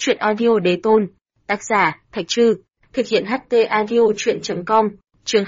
Truyện audio đế tôn. Tác giả, Thạch Trư. Thực hiện HT audio truyện.com. Chương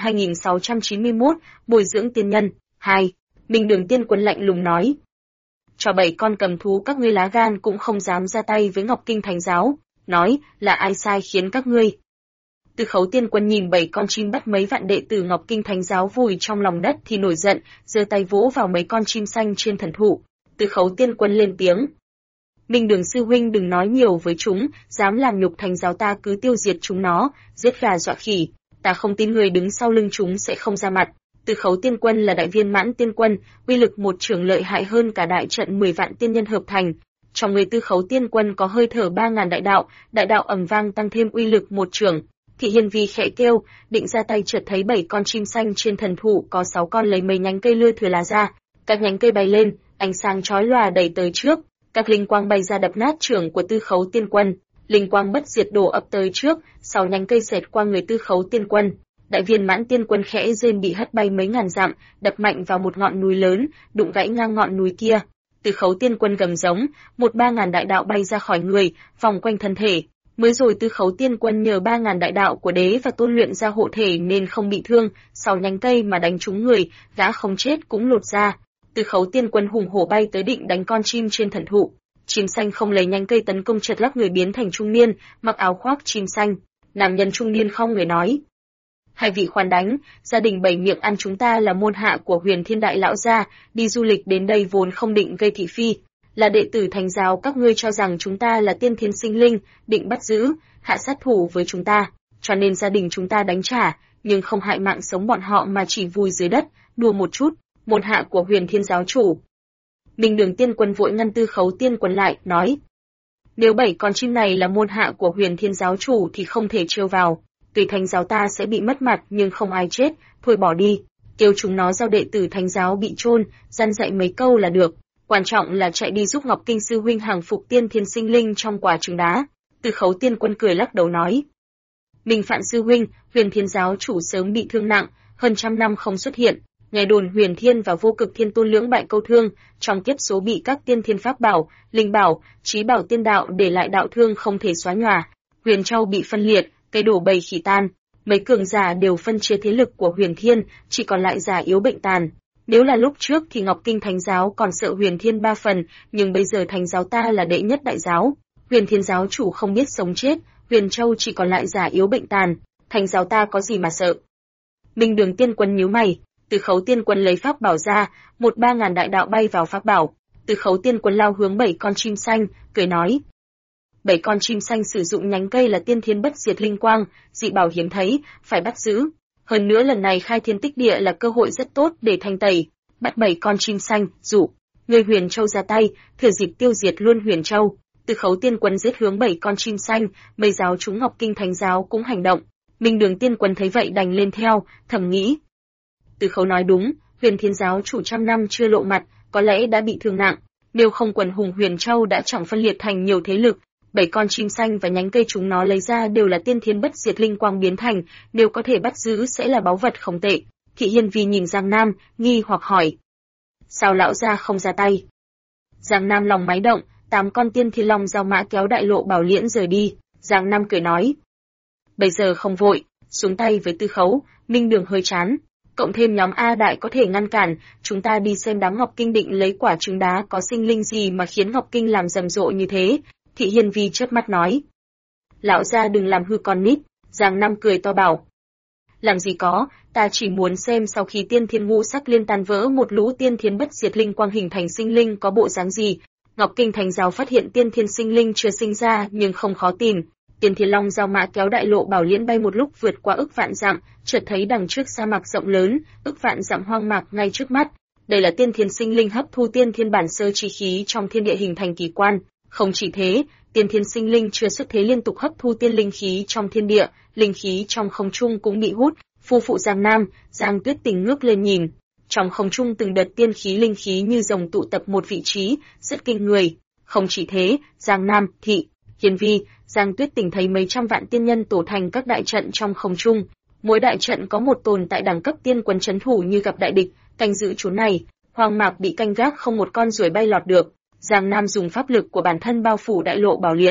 2691, bồi dưỡng tiên nhân. 2. Minh Đường Tiên Quân lạnh lùng nói. Cho 7 con cầm thú các ngươi lá gan cũng không dám ra tay với Ngọc Kinh Thánh Giáo. Nói, là ai sai khiến các ngươi? Từ Khấu Tiên Quân nhìn 7 con chim bắt mấy vạn đệ tử Ngọc Kinh Thánh Giáo vùi trong lòng đất thì nổi giận, giơ tay vỗ vào mấy con chim xanh trên thần thụ. Từ Khấu Tiên Quân lên tiếng. Minh Đường sư huynh đừng nói nhiều với chúng, dám làm nhục Thánh Giáo ta cứ tiêu diệt chúng nó, giết gà dọa khỉ. Ta không tin người đứng sau lưng chúng sẽ không ra mặt. Từ Khấu Tiên Quân là đại viên mãn tiên quân, uy lực một trường lợi hại hơn cả đại trận 10 vạn tiên nhân hợp thành. Trong người Từ Khấu Tiên Quân có hơi thở 3000 đại đạo ầm vang tăng thêm uy lực một trường. Thị Hiên Vi khẽ kêu, định ra tay chợt thấy 7 con chim xanh trên thần thụ có 6 con lấy mấy nhánh cây lưa thưa lá ra, các nhánh cây bay lên, ánh sáng chói lòa đẩy tới trước, các linh quang bay ra đập nát trưởng của Tư Khấu Tiên Quân, linh quang bất diệt đổ ập tới trước, 6 nhánh cây xẹt qua người Tư Khấu Tiên Quân. Đại viên mãn tiên quân khẽ rên bị hất bay mấy ngàn dặm, đập mạnh vào một ngọn núi lớn, đụng gãy ngang ngọn núi kia. Tư Khấu Tiên Quân gầm giống, 3000 đại đạo bay ra khỏi người, vòng quanh thân thể. Mới rồi Tư Khấu Tiên Quân nhờ 3000 đại đạo của đế và tôn luyện ra hộ thể nên không bị thương, 6 nhánh cây mà đánh trúng người, gã không chết cũng lột ra. Tư Khấu Tiên Quân hùng hổ bay tới định đánh con chim trên thần thụ. Chim xanh không lấy nhánh cây tấn công, chợt lắc người biến thành trung niên, mặc áo khoác chim xanh. Nam nhân trung niên không người nói: "Hai vị khoan đánh, gia đình bảy miệng ăn chúng ta là môn hạ của Huyền Thiên Đại lão gia, đi du lịch đến đây vốn không định gây thị phi. Là đệ tử Thánh Giáo các ngươi cho rằng chúng ta là tiên thiên sinh linh, định bắt giữ, hạ sát thủ với chúng ta, cho nên gia đình chúng ta đánh trả, nhưng không hại mạng sống bọn họ mà chỉ vùi dưới đất, đùa một chút, môn hạ của Huyền Thiên giáo chủ." Minh Đường Tiên Quân vội ngăn Tư Khấu Tiên Quân lại, nói: "Nếu 7 con chim này là môn hạ của Huyền Thiên giáo chủ thì không thể trêu vào, tùy Thánh Giáo ta sẽ bị mất mặt nhưng không ai chết, thôi bỏ đi, kêu chúng nó giao đệ tử Thánh Giáo bị chôn, răn dạy mấy câu là được. Quan trọng là chạy đi giúp Ngọc Kinh sư huynh hàng phục tiên thiên sinh linh trong quả trứng đá." Tư Khấu Tiên Quân cười lắc đầu nói: "Minh Phạn sư huynh, Huyền Thiên giáo chủ sớm bị thương nặng, hơn trăm năm không xuất hiện. Nghe đồn Huyền Thiên và Vô Cực Thiên Tôn lưỡng bại câu thương, trong kiếp số bị các tiên thiên pháp bảo, linh bảo, chí bảo tiên đạo để lại đạo thương không thể xóa nhòa. Huyền Châu bị phân liệt, cây đổ bầy khỉ tan, mấy cường giả đều phân chia thế lực của Huyền Thiên, chỉ còn lại giả yếu bệnh tàn. Nếu là lúc trước thì Ngọc Kinh Thánh Giáo còn sợ Huyền Thiên 3 phần, nhưng bây giờ Thánh Giáo ta là đệ nhất đại giáo. Huyền Thiên giáo chủ không biết sống chết, Huyền Châu chỉ còn lại giả yếu bệnh tàn, Thánh Giáo ta có gì mà sợ." Minh Đường Tiên Quân nhíu mày, Từ Khấu Tiên Quân lấy pháp bảo ra, 3000 đại đạo bay vào pháp bảo. Từ Khấu Tiên Quân lao hướng 7 con chim xanh, cười nói: 7 con chim xanh sử dụng nhánh cây là tiên thiên bất diệt linh quang, dị bảo hiếm thấy, phải bắt giữ. Hơn nữa lần này khai thiên tích địa là cơ hội rất tốt để thanh tẩy. Bắt 7 con chim xanh, dụ người Huyền Châu ra tay, thừa dịp tiêu diệt luôn Huyền Châu. Từ Khấu Tiên Quân giết hướng 7 con chim xanh, mấy giáo chúng Ngọc Kinh Thánh Giáo cũng hành động. Minh Đường Tiên Quân thấy vậy đành lên theo, thầm nghĩ: Từ Khấu nói đúng, Huyền Thiên giáo chủ trăm năm chưa lộ mặt, có lẽ đã bị thương nặng. Nếu không quần hùng Huyền Châu đã chẳng phân liệt thành nhiều thế lực. 7 con chim xanh và nhánh cây chúng nó lấy ra đều là tiên thiên bất diệt linh quang biến thành, nếu có thể bắt giữ sẽ là báu vật không tệ. Thị Hiên Vi nhìn Giang Nam, nghi hoặc hỏi: "Sao lão gia không ra tay?" Giang Nam lòng máy động, 8 con tiên thiên long giao mã kéo đại lộ bảo liễn rời đi. Giang Nam cười nói: "Bây giờ không vội, xuống tay với Tư Khấu." Minh Đường hơi chán, cộng thêm nhóm A Đại có thể ngăn cản, chúng ta đi xem đám Ngọc Kinh định lấy quả trứng đá có sinh linh gì mà khiến Ngọc Kinh làm rầm rộ như thế. Thị Hiên Vi chớp mắt nói: "Lão gia đừng làm hư con nít." Giang Nam cười to bảo: "Làm gì có, ta chỉ muốn xem sau khi tiên thiên ngũ sắc liên tan vỡ một lũ tiên thiên bất diệt linh quang hình thành sinh linh có bộ dáng gì." Ngọc Kinh Thánh Giáo phát hiện tiên thiên sinh linh chưa sinh ra nhưng không khó tìm. Tiên thiên long giao mã kéo đại lộ bảo liễn bay một lúc vượt qua ức vạn dặm, chợt thấy đằng trước sa mạc rộng lớn, ức vạn dặm hoang mạc ngay trước mắt. Đây là tiên thiên sinh linh hấp thu tiên thiên bản sơ chi khí trong thiên địa hình thành kỳ quan. Không chỉ thế, tiên thiên sinh linh chưa xuất thế liên tục hấp thu tiên linh khí trong thiên địa, linh khí trong không trung cũng bị hút. Phu phụ Giang Nam, Giang Tuyết Tình ngước lên nhìn, trong không trung từng đợt tiên khí linh khí như rồng tụ tập một vị trí, rất kinh người. Không chỉ thế, Giang Nam, Thị Hiên Vi, Giang Tuyết Tình thấy mấy trăm vạn tiên nhân tổ thành các đại trận trong không trung. Mỗi đại trận có một tồn tại đẳng cấp tiên quân trấn thủ như gặp đại địch, canh giữ chốn này, hoang mạc bị canh gác không một con ruồi bay lọt được. Giang Nam dùng pháp lực của bản thân bao phủ đại lộ bảo liễn,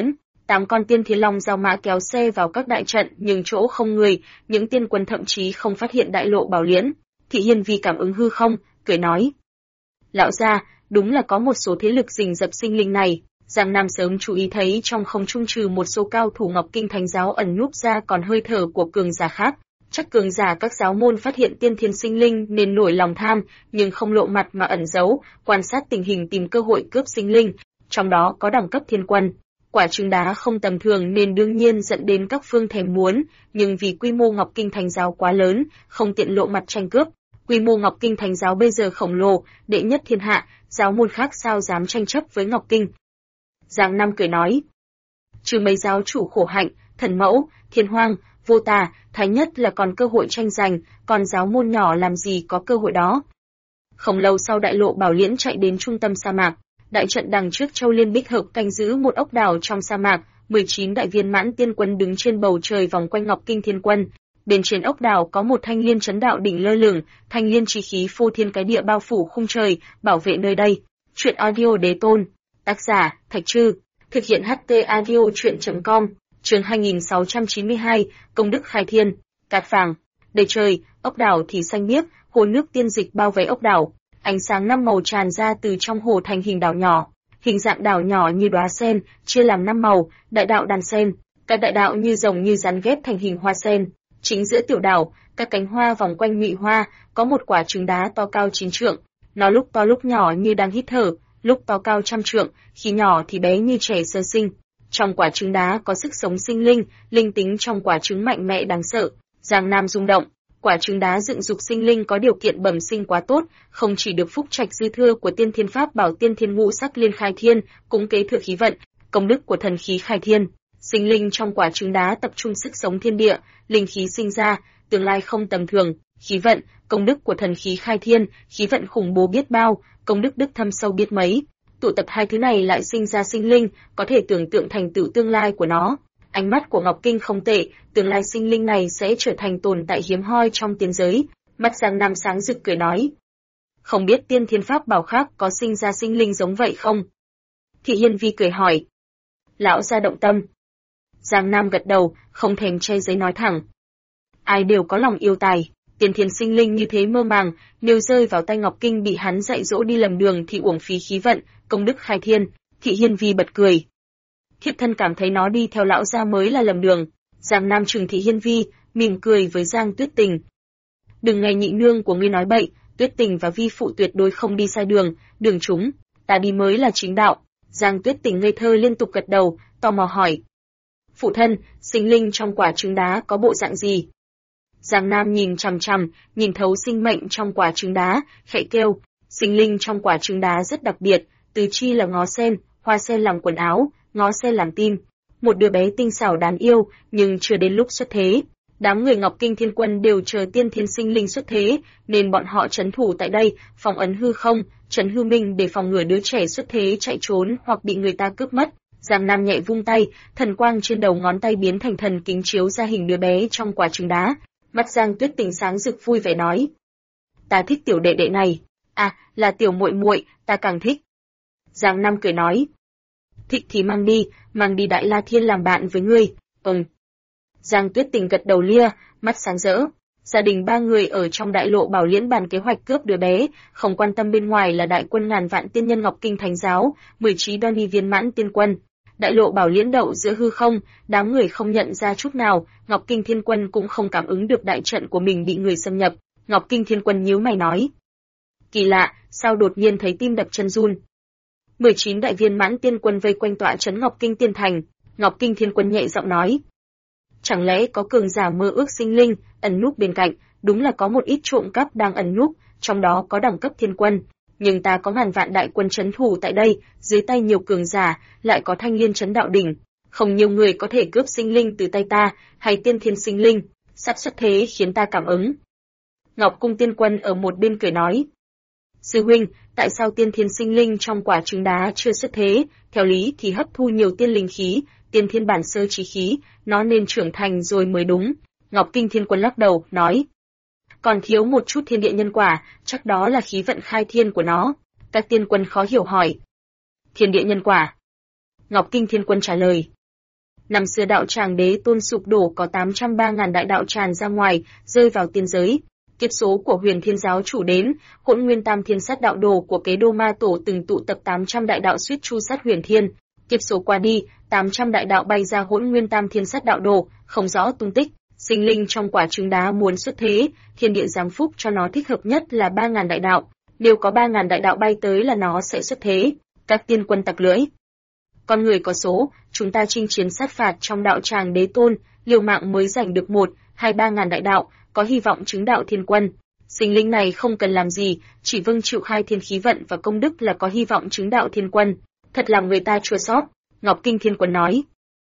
8 con tiên thiên long giao mã kéo xe vào các đại trận nhưng chỗ không người, những tiên quân thậm chí không phát hiện đại lộ bảo liễn. Thị Hiên Vi cảm ứng hư không, cười nói: "Lão gia, đúng là có một số thế lực rình rập sinh linh này." Giang Nam sớm chú ý thấy trong không trung trừ một số cao thủ Ngọc Kinh Thánh giáo ẩn núp ra còn hơi thở của cường giả khác. Chắc cường giả các giáo môn phát hiện tiên thiên sinh linh nên nổi lòng tham, nhưng không lộ mặt mà ẩn giấu, quan sát tình hình tìm cơ hội cướp sinh linh, trong đó có đẳng cấp thiên quân. Quả trứng đá không tầm thường nên đương nhiên dẫn đến các phương thèm muốn, nhưng vì quy mô Ngọc Kinh Thánh giáo quá lớn, không tiện lộ mặt tranh cướp. Quy mô Ngọc Kinh Thánh giáo bây giờ khổng lồ, đệ nhất thiên hạ, giáo môn khác sao dám tranh chấp với Ngọc Kinh. Giang Nam cười nói: "Trừ mấy giáo chủ Khổ Hạnh, Thần Mẫu, Thiên Hoang, Vô Tà, Thái Nhất là còn cơ hội tranh giành, còn giáo môn nhỏ làm gì có cơ hội đó." Không lâu sau đại lộ Bảo Liễn chạy đến trung tâm sa mạc, đại trận đằng trước Châu Liên Bích Hợp canh giữ một ốc đảo trong sa mạc, 19 đại viên mãn tiên quân đứng trên bầu trời vòng quanh Ngọc Kinh Thiên Quân. Bên trên ốc đảo có một thanh liên chấn đạo đỉnh lơ lửng, thanh liên chi khí phô thiên cái địa bao phủ khung trời, bảo vệ nơi đây. Truyện audio Đế Tôn, tác giả Thạch Trư, thực hiện HT audio truyện.com, chương 2692, công đức khai thiên, cát vàng. Đầy trời, ốc đảo thì xanh biếc, hồ nước tiên dịch bao vây ốc đảo, ánh sáng năm màu tràn ra từ trong hồ thành hình đảo nhỏ. Hình dạng đảo nhỏ như đóa sen, chia làm 5 màu, đại đạo đàn sen, các đại đạo như rồng như rắn ghép thành hình hoa sen. Chính giữa tiểu đảo, các cánh hoa vòng quanh nhụy hoa, có một quả trứng đá to cao 9 trượng. Nó lúc to lúc nhỏ như đang hít thở, lúc to cao 100 trượng, khi nhỏ thì bé như trẻ sơ sinh. Trong quả trứng đá có sức sống sinh linh, linh tính trong quả trứng mạnh mẽ đáng sợ. Giang Nam rung động, quả trứng đá dựng dục sinh linh có điều kiện bẩm sinh quá tốt, không chỉ được phúc trạch dư thừa của tiên thiên pháp bảo tiên thiên ngũ sắc liên khai thiên, cũng kế thừa khí vận, công đức của thần khí khai thiên. Sinh linh trong quả trứng đá tập trung sức sống thiên địa, linh khí sinh ra, tương lai không tầm thường, khí vận, công đức của thần khí khai thiên, khí vận khủng bố biết bao, công đức đức thâm sâu biết mấy. Tụ tập hai thứ này lại sinh ra sinh linh, có thể tưởng tượng thành tựu tương lai của nó. Ánh mắt của Ngọc Kinh không tệ, tương lai sinh linh này sẽ trở thành tồn tại hiếm hoi trong tiên giới. Mắt Giang Nam sáng rực cười nói: "Không biết tiên thiên pháp bảo khác có sinh ra sinh linh giống vậy không?" Thị Hiên Vi cười hỏi. Lão gia động tâm. Giang Nam gật đầu, không thèm che giấy nói thẳng: "Ai đều có lòng yêu tài, tiên thiên sinh linh như thế mơ màng, nếu rơi vào tay Ngọc Kinh bị hắn dạy dỗ đi lầm đường thì uổng phí khí vận, công đức khai thiên." Thị Hiên Vi bật cười: "Thiếp thân cảm thấy nó đi theo lão gia mới là lầm đường." Giang Nam trừng Thị Hiên Vi, mỉm cười với Giang Tuyết Tình: "Đừng nghe nhị nương của ngươi nói bậy, Tuyết Tình và vi phụ tuyệt đối không đi sai đường, đường chúng, ta đi mới là chính đạo." Giang Tuyết Tình ngây thơ liên tục gật đầu, tò mò hỏi: "Phụ thân, sinh linh trong quả trứng đá có bộ dạng gì?" Giang Nam nhìn chằm chằm, nhìn thấu sinh mệnh trong quả trứng đá, khẽ kêu: "Sinh linh trong quả trứng đá rất đặc biệt, tứ chi là ngó sen, hoa sen làm quần áo, ngó sen làm tim. Một đứa bé tinh xảo đáng yêu, nhưng chưa đến lúc xuất thế. Đám người Ngọc Kinh Thiên Quân đều chờ tiên thiên sinh linh xuất thế, nên bọn họ trấn thủ tại đây, phong ấn hư không, trấn hư minh để phòng ngừa đứa trẻ xuất thế chạy trốn hoặc bị người ta cướp mất." Giang Nam nhẹ vung tay, thần quang trên đầu ngón tay biến thành thần kính chiếu ra hình đứa bé trong quả trứng đá. Mắt Giang Tuyết Tình sáng rực vui vẻ nói: "Ta thích tiểu đệ đệ này. À, là tiểu muội muội, ta càng thích." Giang Nam cười nói: "Thích thì mang đi Đại La Thiên làm bạn với ngươi." Giang Tuyết Tình gật đầu lia, mắt sáng rỡ. Gia đình ba người ở trong đại lộ Bảo Liễn bàn kế hoạch cướp đứa bé, không quan tâm bên ngoài là đại quân ngàn vạn tiên nhân Ngọc Kinh Thánh giáo, 19 đon đi viên mãn tiên quân. Đại lộ Bảo Liễn đậu giữa hư không, đám người không nhận ra chút nào, Ngọc Kinh Thiên Quân cũng không cảm ứng được đại trận của mình bị người xâm nhập. Ngọc Kinh Thiên Quân nhíu mày nói: "Kỳ lạ, sao đột nhiên thấy tim đập chân run?" 19 đại viên mãn tiên quân vây quanh tọa trấn Ngọc Kinh Tiên Thành. Ngọc Kinh Thiên Quân nhẹ giọng nói: "Chẳng lẽ có cường giả mơ ước sinh linh ẩn núp bên cạnh? Đúng là có một ít trộm cắp đang ẩn núp, trong đó có đẳng cấp thiên quân. Nhưng ta có ngàn vạn đại quân trấn thủ tại đây, dưới tay nhiều cường giả, lại có thanh liên trấn đạo đỉnh, không nhiều người có thể cướp sinh linh từ tay ta, hay tiên thiên sinh linh, sắp xuất thế khiến ta cảm ứng." Ngọc Cung Tiên Quân ở một bên cười nói: "Sư huynh, tại sao tiên thiên sinh linh trong quả trứng đá chưa xuất thế? Theo lý thì hấp thu nhiều tiên linh khí, tiên thiên bản sơ chí khí, nó nên trưởng thành rồi mới đúng." Ngọc Kinh Thiên Quân lắc đầu, nói: "Còn thiếu một chút thiên địa nhân quả, chắc đó là khí vận khai thiên của nó." Các tiên quân khó hiểu hỏi: "Thiên địa nhân quả?" Ngọc Kinh Thiên Quân trả lời: Năm xưa đạo tràng đế tôn sụp đổ có 803.000 đại đạo tràn ra ngoài, rơi vào tiên giới. Kiếp số của Huyền Thiên giáo chủ đến, Hỗn Nguyên Tam Thiên Sát đạo đồ của Kế Đô Ma Tổ từng tụ tập 800 đại đạo suýt chu sát Huyền Thiên. Kiếp số qua đi, 800 đại đạo bay ra Hỗn Nguyên Tam Thiên Sát đạo đồ, không rõ tung tích. Sinh linh trong quả trứng đá muốn xuất thế, thiên địa giáng phúc cho nó thích hợp nhất là 3.000 đại đạo. Nếu có 3.000 đại đạo bay tới là nó sẽ xuất thế. Các tiên quân tặc lưỡi. Con người có số, chúng ta chinh chiến sát phạt trong đạo tràng đế tôn, liều mạng mới giành được 1-2-3.000 đại đạo, có hy vọng chứng đạo thiên quân. Sinh linh này không cần làm gì, chỉ vâng chịu khai thiên khí vận và công đức là có hy vọng chứng đạo thiên quân. Thật làm người ta chua xót, Ngọc Kinh Thiên Quân nói.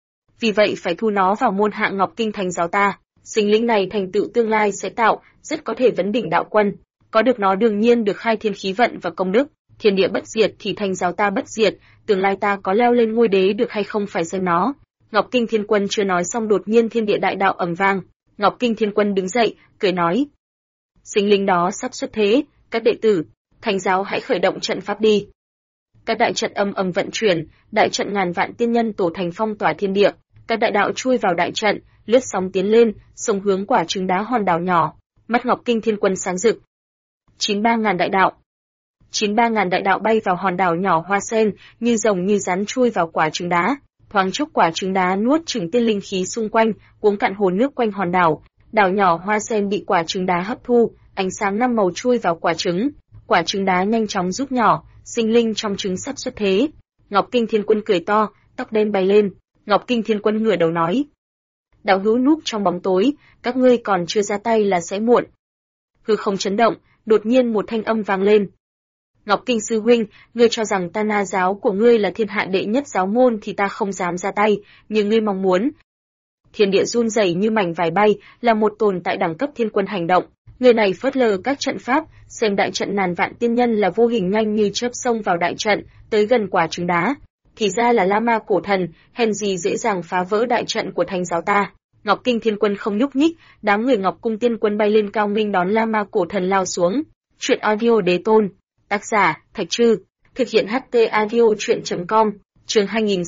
Vì vậy phải thu nó vào môn hạ Ngọc Kinh Thánh giáo ta, sinh linh này thành tựu tương lai sẽ tạo, rất có thể vấn đỉnh đạo quân. Có được nó đương nhiên được khai thiên khí vận và công đức, thiên địa bất diệt thì Thánh giáo ta bất diệt, tương lai ta có leo lên ngôi đế được hay không phải xem nó. Ngọc Kinh Thiên Quân chưa nói xong đột nhiên thiên địa đại đạo ầm vang, Ngọc Kinh Thiên Quân đứng dậy, cười nói: sinh linh đó sắp xuất thế, các đệ tử, Thánh giáo hãy khởi động trận pháp đi. Các đại trận âm ầm vận chuyển, đại trận ngàn vạn tiên nhân tổ thành phong tỏa thiên địa, các đại đạo chui vào đại trận, lướt sóng tiến lên, sông hướng quả trứng đá hòn đảo nhỏ. Mắt Ngọc Kinh Thiên Quân sáng rực. 93.000 đại đạo. 93.000 đại đạo bay vào hòn đảo nhỏ hoa sen, như rồng như rắn chui vào quả trứng đá. Thoáng chốc quả trứng đá nuốt chửng tiên linh khí xung quanh, uống cạn hồ nước quanh hòn đảo. Đảo nhỏ hoa sen bị quả trứng đá hấp thu, ánh sáng năm màu chui vào quả trứng. Quả trứng đá nhanh chóng rút nhỏ, sinh linh trong trứng sắp xuất thế. Ngọc Kinh Thiên Quân cười to, tóc đen bay lên. Ngọc Kinh Thiên Quân ngửa đầu nói: đạo hữu núp trong bóng tối, các ngươi còn chưa ra tay là sẽ muộn. Hư không chấn động, đột nhiên một thanh âm vang lên. Ngọc Kinh sư huynh, ngươi cho rằng Ta Na giáo của ngươi là thiên hạ đệ nhất giáo môn thì ta không dám ra tay, nhưng ngươi mong muốn. Thiên địa run rẩy như mảnh vải bay, là một tồn tại đẳng cấp thiên quân hành động. Người này phớt lờ các trận pháp, xem đại trận ngàn vạn tiên nhân là vô hình nhanh như chớp xông vào đại trận, tới gần quả trứng đá. Thì ra là La Ma cổ thần, hèn gì dễ dàng phá vỡ đại trận của Thánh giáo ta. Ngọc Kinh Thiên Quân không nhúc nhích, đám người Ngọc Cung Tiên Quân bay lên cao nghênh đón La Ma cổ thần lao xuống. Truyện audio đế tôn. Tác giả, Thạch Trư. Thực hiện HT audio truyện.com. Chương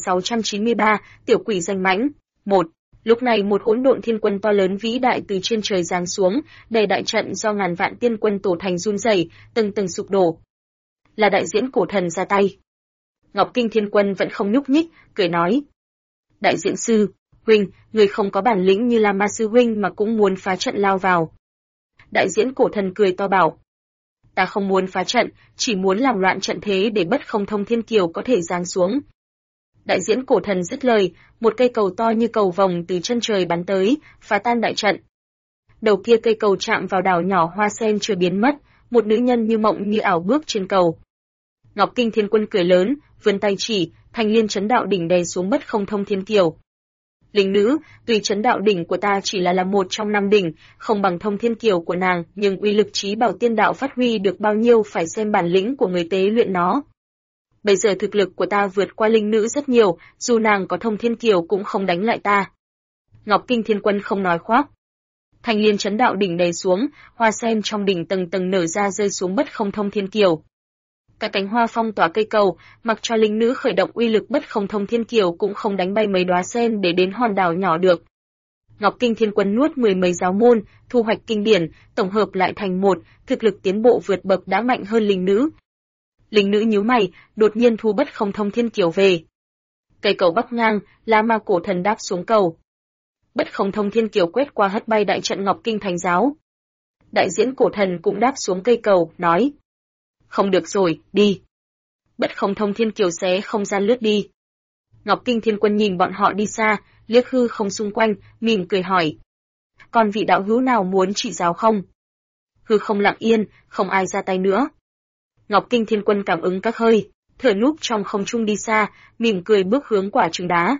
2693, Tiểu quỷ danh mãnh. 1. Lúc này một hỗn độn thiên quân to lớn vĩ đại từ trên trời giáng xuống, đầy đại trận do ngàn vạn tiên quân tổ thành run rẩy, từng tầng sụp đổ. Là đại diễn cổ thần ra tay. Ngọc Kinh Thiên Quân vẫn không nhúc nhích, cười nói: đại diễn sư, huynh, người không có bản lĩnh như La Ma sư huynh mà cũng muốn phá trận lao vào. Đại diễn cổ thần cười to bảo: ta không muốn phá trận, chỉ muốn làm loạn trận thế để Bất Không Thông Thiên Kiều có thể giáng xuống. Đại diễn cổ thần dứt lời, một cây cầu to như cầu vồng từ chân trời bắn tới, phá tan đại trận. Đầu kia cây cầu chạm vào đảo nhỏ hoa sen chưa biến mất, một nữ nhân như mộng như ảo bước trên cầu. Ngọc Kinh Thiên Quân cười lớn, vươn tay chỉ, Thanh Liên Chấn Đạo đỉnh đè xuống Bất Không Thông Thiên Kiều. Linh nữ, tuy Chấn Đạo đỉnh của ta chỉ là một trong 5 đỉnh, không bằng Thông Thiên Kiều của nàng, nhưng uy lực trí bảo tiên đạo phát huy được bao nhiêu phải xem bản lĩnh của người tế luyện nó. Bây giờ thực lực của ta vượt qua linh nữ rất nhiều, dù nàng có Thông Thiên Kiều cũng không đánh lại ta. Ngọc Kinh Thiên Quân không nói khoác. Thanh Liên Chấn Đạo đỉnh đè xuống, hoa sen trong đỉnh tầng tầng nở ra rơi xuống Bất Không Thông Thiên Kiều. Các cánh hoa phong tỏa cây cầu, mặc cho linh nữ khởi động uy lực Bất Không Thông Thiên Kiều cũng không đánh bay mấy đóa sen để đến hòn đảo nhỏ được. Ngọc Kinh Thiên Quân nuốt 10 mấy giáo môn, thu hoạch kinh điển, tổng hợp lại thành một, thực lực tiến bộ vượt bậc đã mạnh hơn linh nữ. Linh nữ nhíu mày, đột nhiên thu Bất Không Thông Thiên Kiều về. Cây cầu bắc ngang, La Ma cổ thần đáp xuống cầu. Bất Không Thông Thiên Kiều quét qua hất bay đại trận Ngọc Kinh Thánh giáo. Đại diễn cổ thần cũng đáp xuống cây cầu, nói: không được rồi, đi. Bất Không Thông Thiên Kiều xé không gian lướt đi. Ngọc Kinh Thiên Quân nhìn bọn họ đi xa, liếc hư không xung quanh, mỉm cười hỏi: còn vị đạo hữu nào muốn trị giáo không? Hư không lặng yên, không ai ra tay nữa. Ngọc Kinh Thiên Quân cảm ứng các hơi, thở núp trong không trung đi xa, mỉm cười bước hướng quả trứng đá.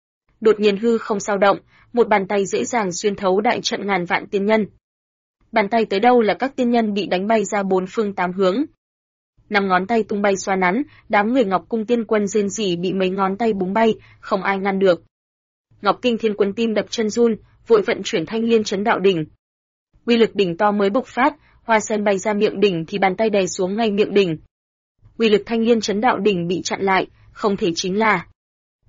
Đột nhiên hư không dao động, một bàn tay dễ dàng xuyên thấu đại trận ngàn vạn tiên nhân. Bàn tay tới đâu là các tiên nhân bị đánh bay ra 4 phương 8 hướng. 5 ngón tay tung bay xoa nắn, đám người Ngọc Cung Tiên Quân rên rỉ bị mấy ngón tay búng bay, không ai ngăn được. Ngọc Kinh Thiên Quân tim đập chân run, vội vận chuyển Thanh Liên Chấn Đạo đỉnh. Uy lực đỉnh to mới bộc phát, hoa sen bay ra miệng đỉnh thì bàn tay đè xuống ngay miệng đỉnh. Uy lực Thanh Liên Chấn Đạo đỉnh bị chặn lại, không thể chính là.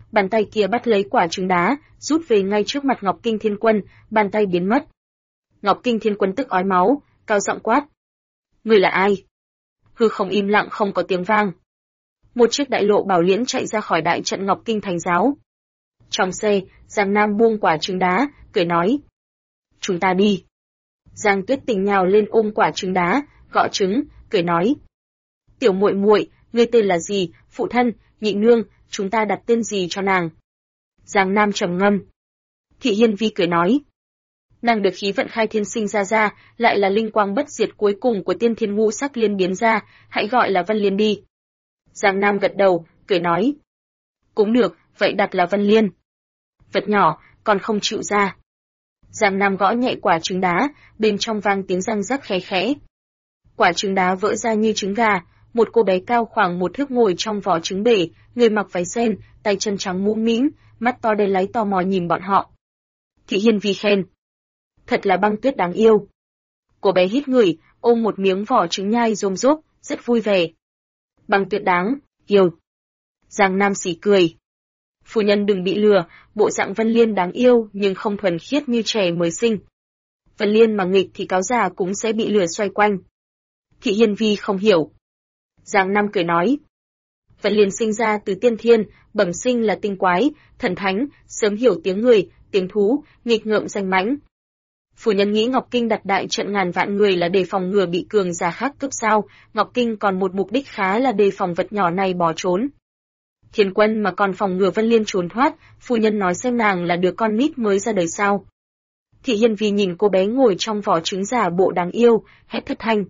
Bàn tay kia bắt lấy quả trứng đá, rút về ngay trước mặt Ngọc Kinh Thiên Quân, bàn tay biến mất. Ngọc Kinh Thiên Quân tức ói máu, cao giọng quát: "Ngươi là ai?" Hư không im lặng không có tiếng vang. Một chiếc đại lộ bảo liễn chạy ra khỏi đại trận Ngọc Kinh Thánh giáo. Trong xe, Giang Nam buông quả trứng đá, cười nói: "Chúng ta đi." Giang Tuyết Tình nhào lên ôm quả trứng đá, gõ trứng, cười nói: "Tiểu muội muội, ngươi tên là gì? Phụ thân, nhị nương, chúng ta đặt tên gì cho nàng?" Giang Nam trầm ngâm. Thị Hiên Vi cười nói: "Nàng được khí vận khai thiên sinh ra, lại là linh quang bất diệt cuối cùng của tiên thiên ngũ sắc liên biến ra, hãy gọi là Vân Liên đi." Giang Nam gật đầu, cười nói: "Cũng được, vậy đặt là Vân Liên." Vật nhỏ, còn không chịu ra. Giang Nam gõ nhẹ quả trứng đá, bên trong vang tiếng răng rắc khẽ khẽ. Quả trứng đá vỡ ra như trứng gà, một cô bé cao khoảng 1 thước ngồi trong vỏ trứng bể, người mặc váy sen, tay chân trắng mũm mĩm, mắt to đen láy tò mò nhìn bọn họ. Thị Hiên Vi khen: "Thật là Băng Tuyết đáng yêu." Cô bé hít ngửi, ôm một miếng vỏ trứng nhai rôm rốp, rất vui vẻ. "Băng Tuyết đáng yêu." Giang Nam xỉ cười: "Phu nhân đừng bị lừa, bộ dạng Vân Liên đáng yêu nhưng không thuần khiết như trẻ mới sinh. Vân Liên mà nghịch thì cáo già cũng sẽ bị lừa xoay quanh." Thị Hiên Vi không hiểu. Giang Nam cười nói: "Vân Liên sinh ra từ tiên thiên, bẩm sinh là tinh quái, thần thánh, sớm hiểu tiếng người, tiếng thú, nghịch ngợm danh mãnh. Phu nhân nghĩ Ngọc Kinh đặt đại trận ngàn vạn người là để phòng ngừa bị cường giả khác cướp sao? Ngọc Kinh còn một mục đích khá là đề phòng vật nhỏ này bỏ trốn. Thiên Quân mà còn phòng ngừa Vân Liên trốn thoát, phu nhân nói xem nàng là đứa con nít mới ra đời sao?" Thị Hiên Vi nhìn cô bé ngồi trong vỏ trứng giả bộ đáng yêu, hét thất thanh: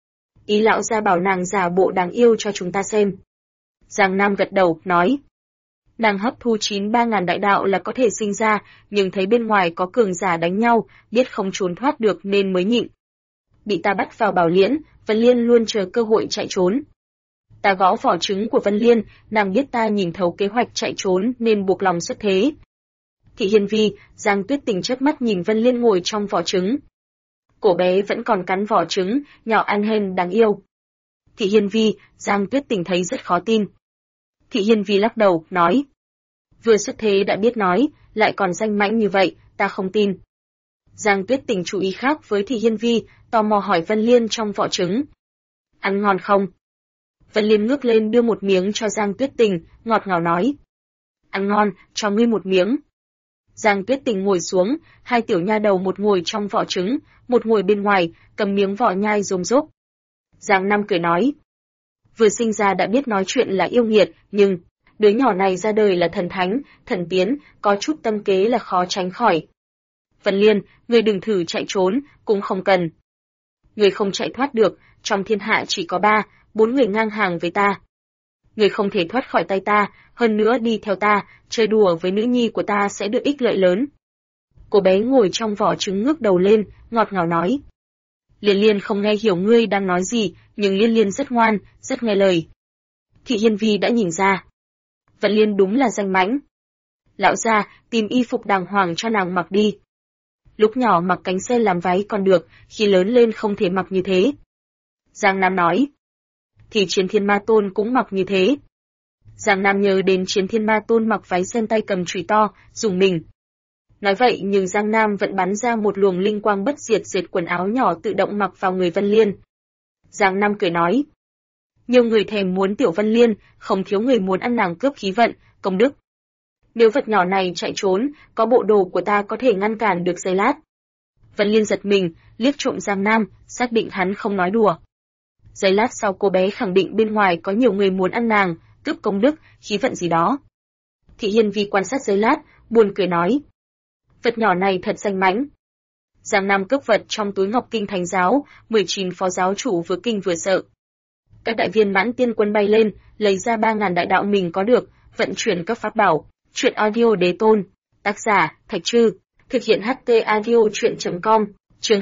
"Ý lão gia bảo nàng giả bộ đáng yêu cho chúng ta xem." Giang Nam gật đầu, nói: "Nàng hấp thu 93.000 đại đạo là có thể sinh ra, nhưng thấy bên ngoài có cường giả đánh nhau, biết không trốn thoát được nên mới nhịn. Bị ta bắt vào bảo liễn, Vân Liên luôn chờ cơ hội chạy trốn. Ta gõ vỏ trứng của Vân Liên, nàng biết ta nhìn thấu kế hoạch chạy trốn nên buộc lòng xuất thế." Thị Hiên Vi, Giang Tuyết Tình chớp mắt nhìn Vân Liên ngồi trong vỏ trứng. Cổ bé vẫn còn cắn vỏ trứng, nhỏ ăn hen đáng yêu. Thị Hiên Vi, Giang Tuyết Tình thấy rất khó tin. Thị Hiên Vi lắc đầu, nói: "Vừa xuất thế đã biết nói, lại còn danh mãnh như vậy, ta không tin." Giang Tuyết Tình chú ý khác với Thị Hiên Vi, tò mò hỏi Vân Liên trong vỏ trứng: "Ăn ngon không?" Vân Liên ngước lên đưa một miếng cho Giang Tuyết Tình, ngọt ngào nói: "Ăn ngon, cho ngươi một miếng." Giang Tuyết Tình ngồi xuống, hai tiểu nha đầu một ngồi trong vỏ trứng, một ngồi bên ngoài, cầm miếng vỏ nhai rôm rốp. Giang Nam cười nói: "Vừa sinh ra đã biết nói chuyện là yêu nghiệt, nhưng đứa nhỏ này ra đời là thần thánh, thần tiến, có chút tâm kế là khó tránh khỏi. Vân Liên, ngươi đừng thử chạy trốn, cũng không cần. Ngươi không chạy thoát được, trong thiên hạ chỉ có 3-4 người ngang hàng với ta. Ngươi không thể thoát khỏi tay ta, hơn nữa đi theo ta, chơi đùa với nữ nhi của ta sẽ được ích lợi lớn." Cô bé ngồi trong vỏ trứng ngước đầu lên, ngọt ngào nói: "Liên Liên không nghe hiểu ngươi đang nói gì, nhưng Liên Liên rất ngoan, rất nghe lời." Thị Hiên Vi đã nhìn ra. Vân Liên đúng là danh mãnh. "Lão gia, tìm y phục đàng hoàng cho nàng mặc đi. Lúc nhỏ mặc cánh sen làm váy còn được, khi lớn lên không thể mặc như thế." Giang Nam nói: "Thì Chiến Thiên Ma Tôn cũng mặc như thế." Giang Nam nhớ đến Chiến Thiên Ma Tôn mặc váy sen tay cầm chùy to, dùng mình. Nói vậy nhưng Giang Nam vẫn bắn ra một luồng linh quang bất diệt dệt quần áo nhỏ tự động mặc vào người Vân Liên. Giang Nam cười nói: "Nhiều người thèm muốn tiểu Vân Liên, không thiếu người muốn ăn nàng cướp khí vận, công đức. Nếu vật nhỏ này chạy trốn, có bộ đồ của ta có thể ngăn cản được giây lát." Vân Liên giật mình, liếc trộm Giang Nam, xác định hắn không nói đùa. Giây lát sau cô bé khẳng định bên ngoài có nhiều người muốn ăn nàng, cướp công đức, khí vận gì đó. Thị Hiên Vi quan sát giây lát, buồn cười nói: "Vật nhỏ này thật danh mãnh." Giang Nam cướp vật trong túi Ngọc Kinh Thánh giáo, 19 phó giáo chủ vừa kinh vừa sợ. Các đại viên mãn tiên quân bay lên, lấy ra 3.000 đại đạo mình có được, vận chuyển các pháp bảo. Truyện audio đế tôn. Tác giả: Thạch Trư. Thực hiện HT audio truyện.com. Chương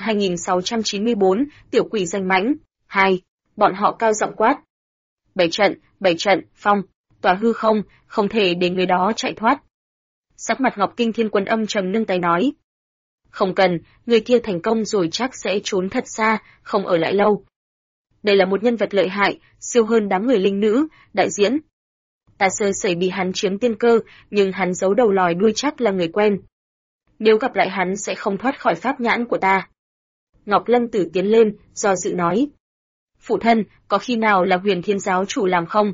2694, tiểu quỷ danh mãnh. 2. Bọn họ cao giọng quát: bảy trận, phong, tỏa hư không, không thể để người đó chạy thoát." Sắc mặt Ngọc Kinh Thiên Quân âm trầm nâng tay nói: "Không cần, người kia thành công rồi chắc sẽ trốn thật xa, không ở lại lâu. Đây là một nhân vật lợi hại, siêu hơn đám người linh nữ, đại diễn." Ta sơ sẩy bị hắn chiếm tiên cơ, nhưng hắn giấu đầu lòi đuôi chắc là người quen. Nếu gặp lại hắn sẽ không thoát khỏi pháp nhãn của ta. Ngọc Lân Tử tiến lên, do dự nói. Phụ thân, có khi nào là Huyền Thiên giáo chủ làm không?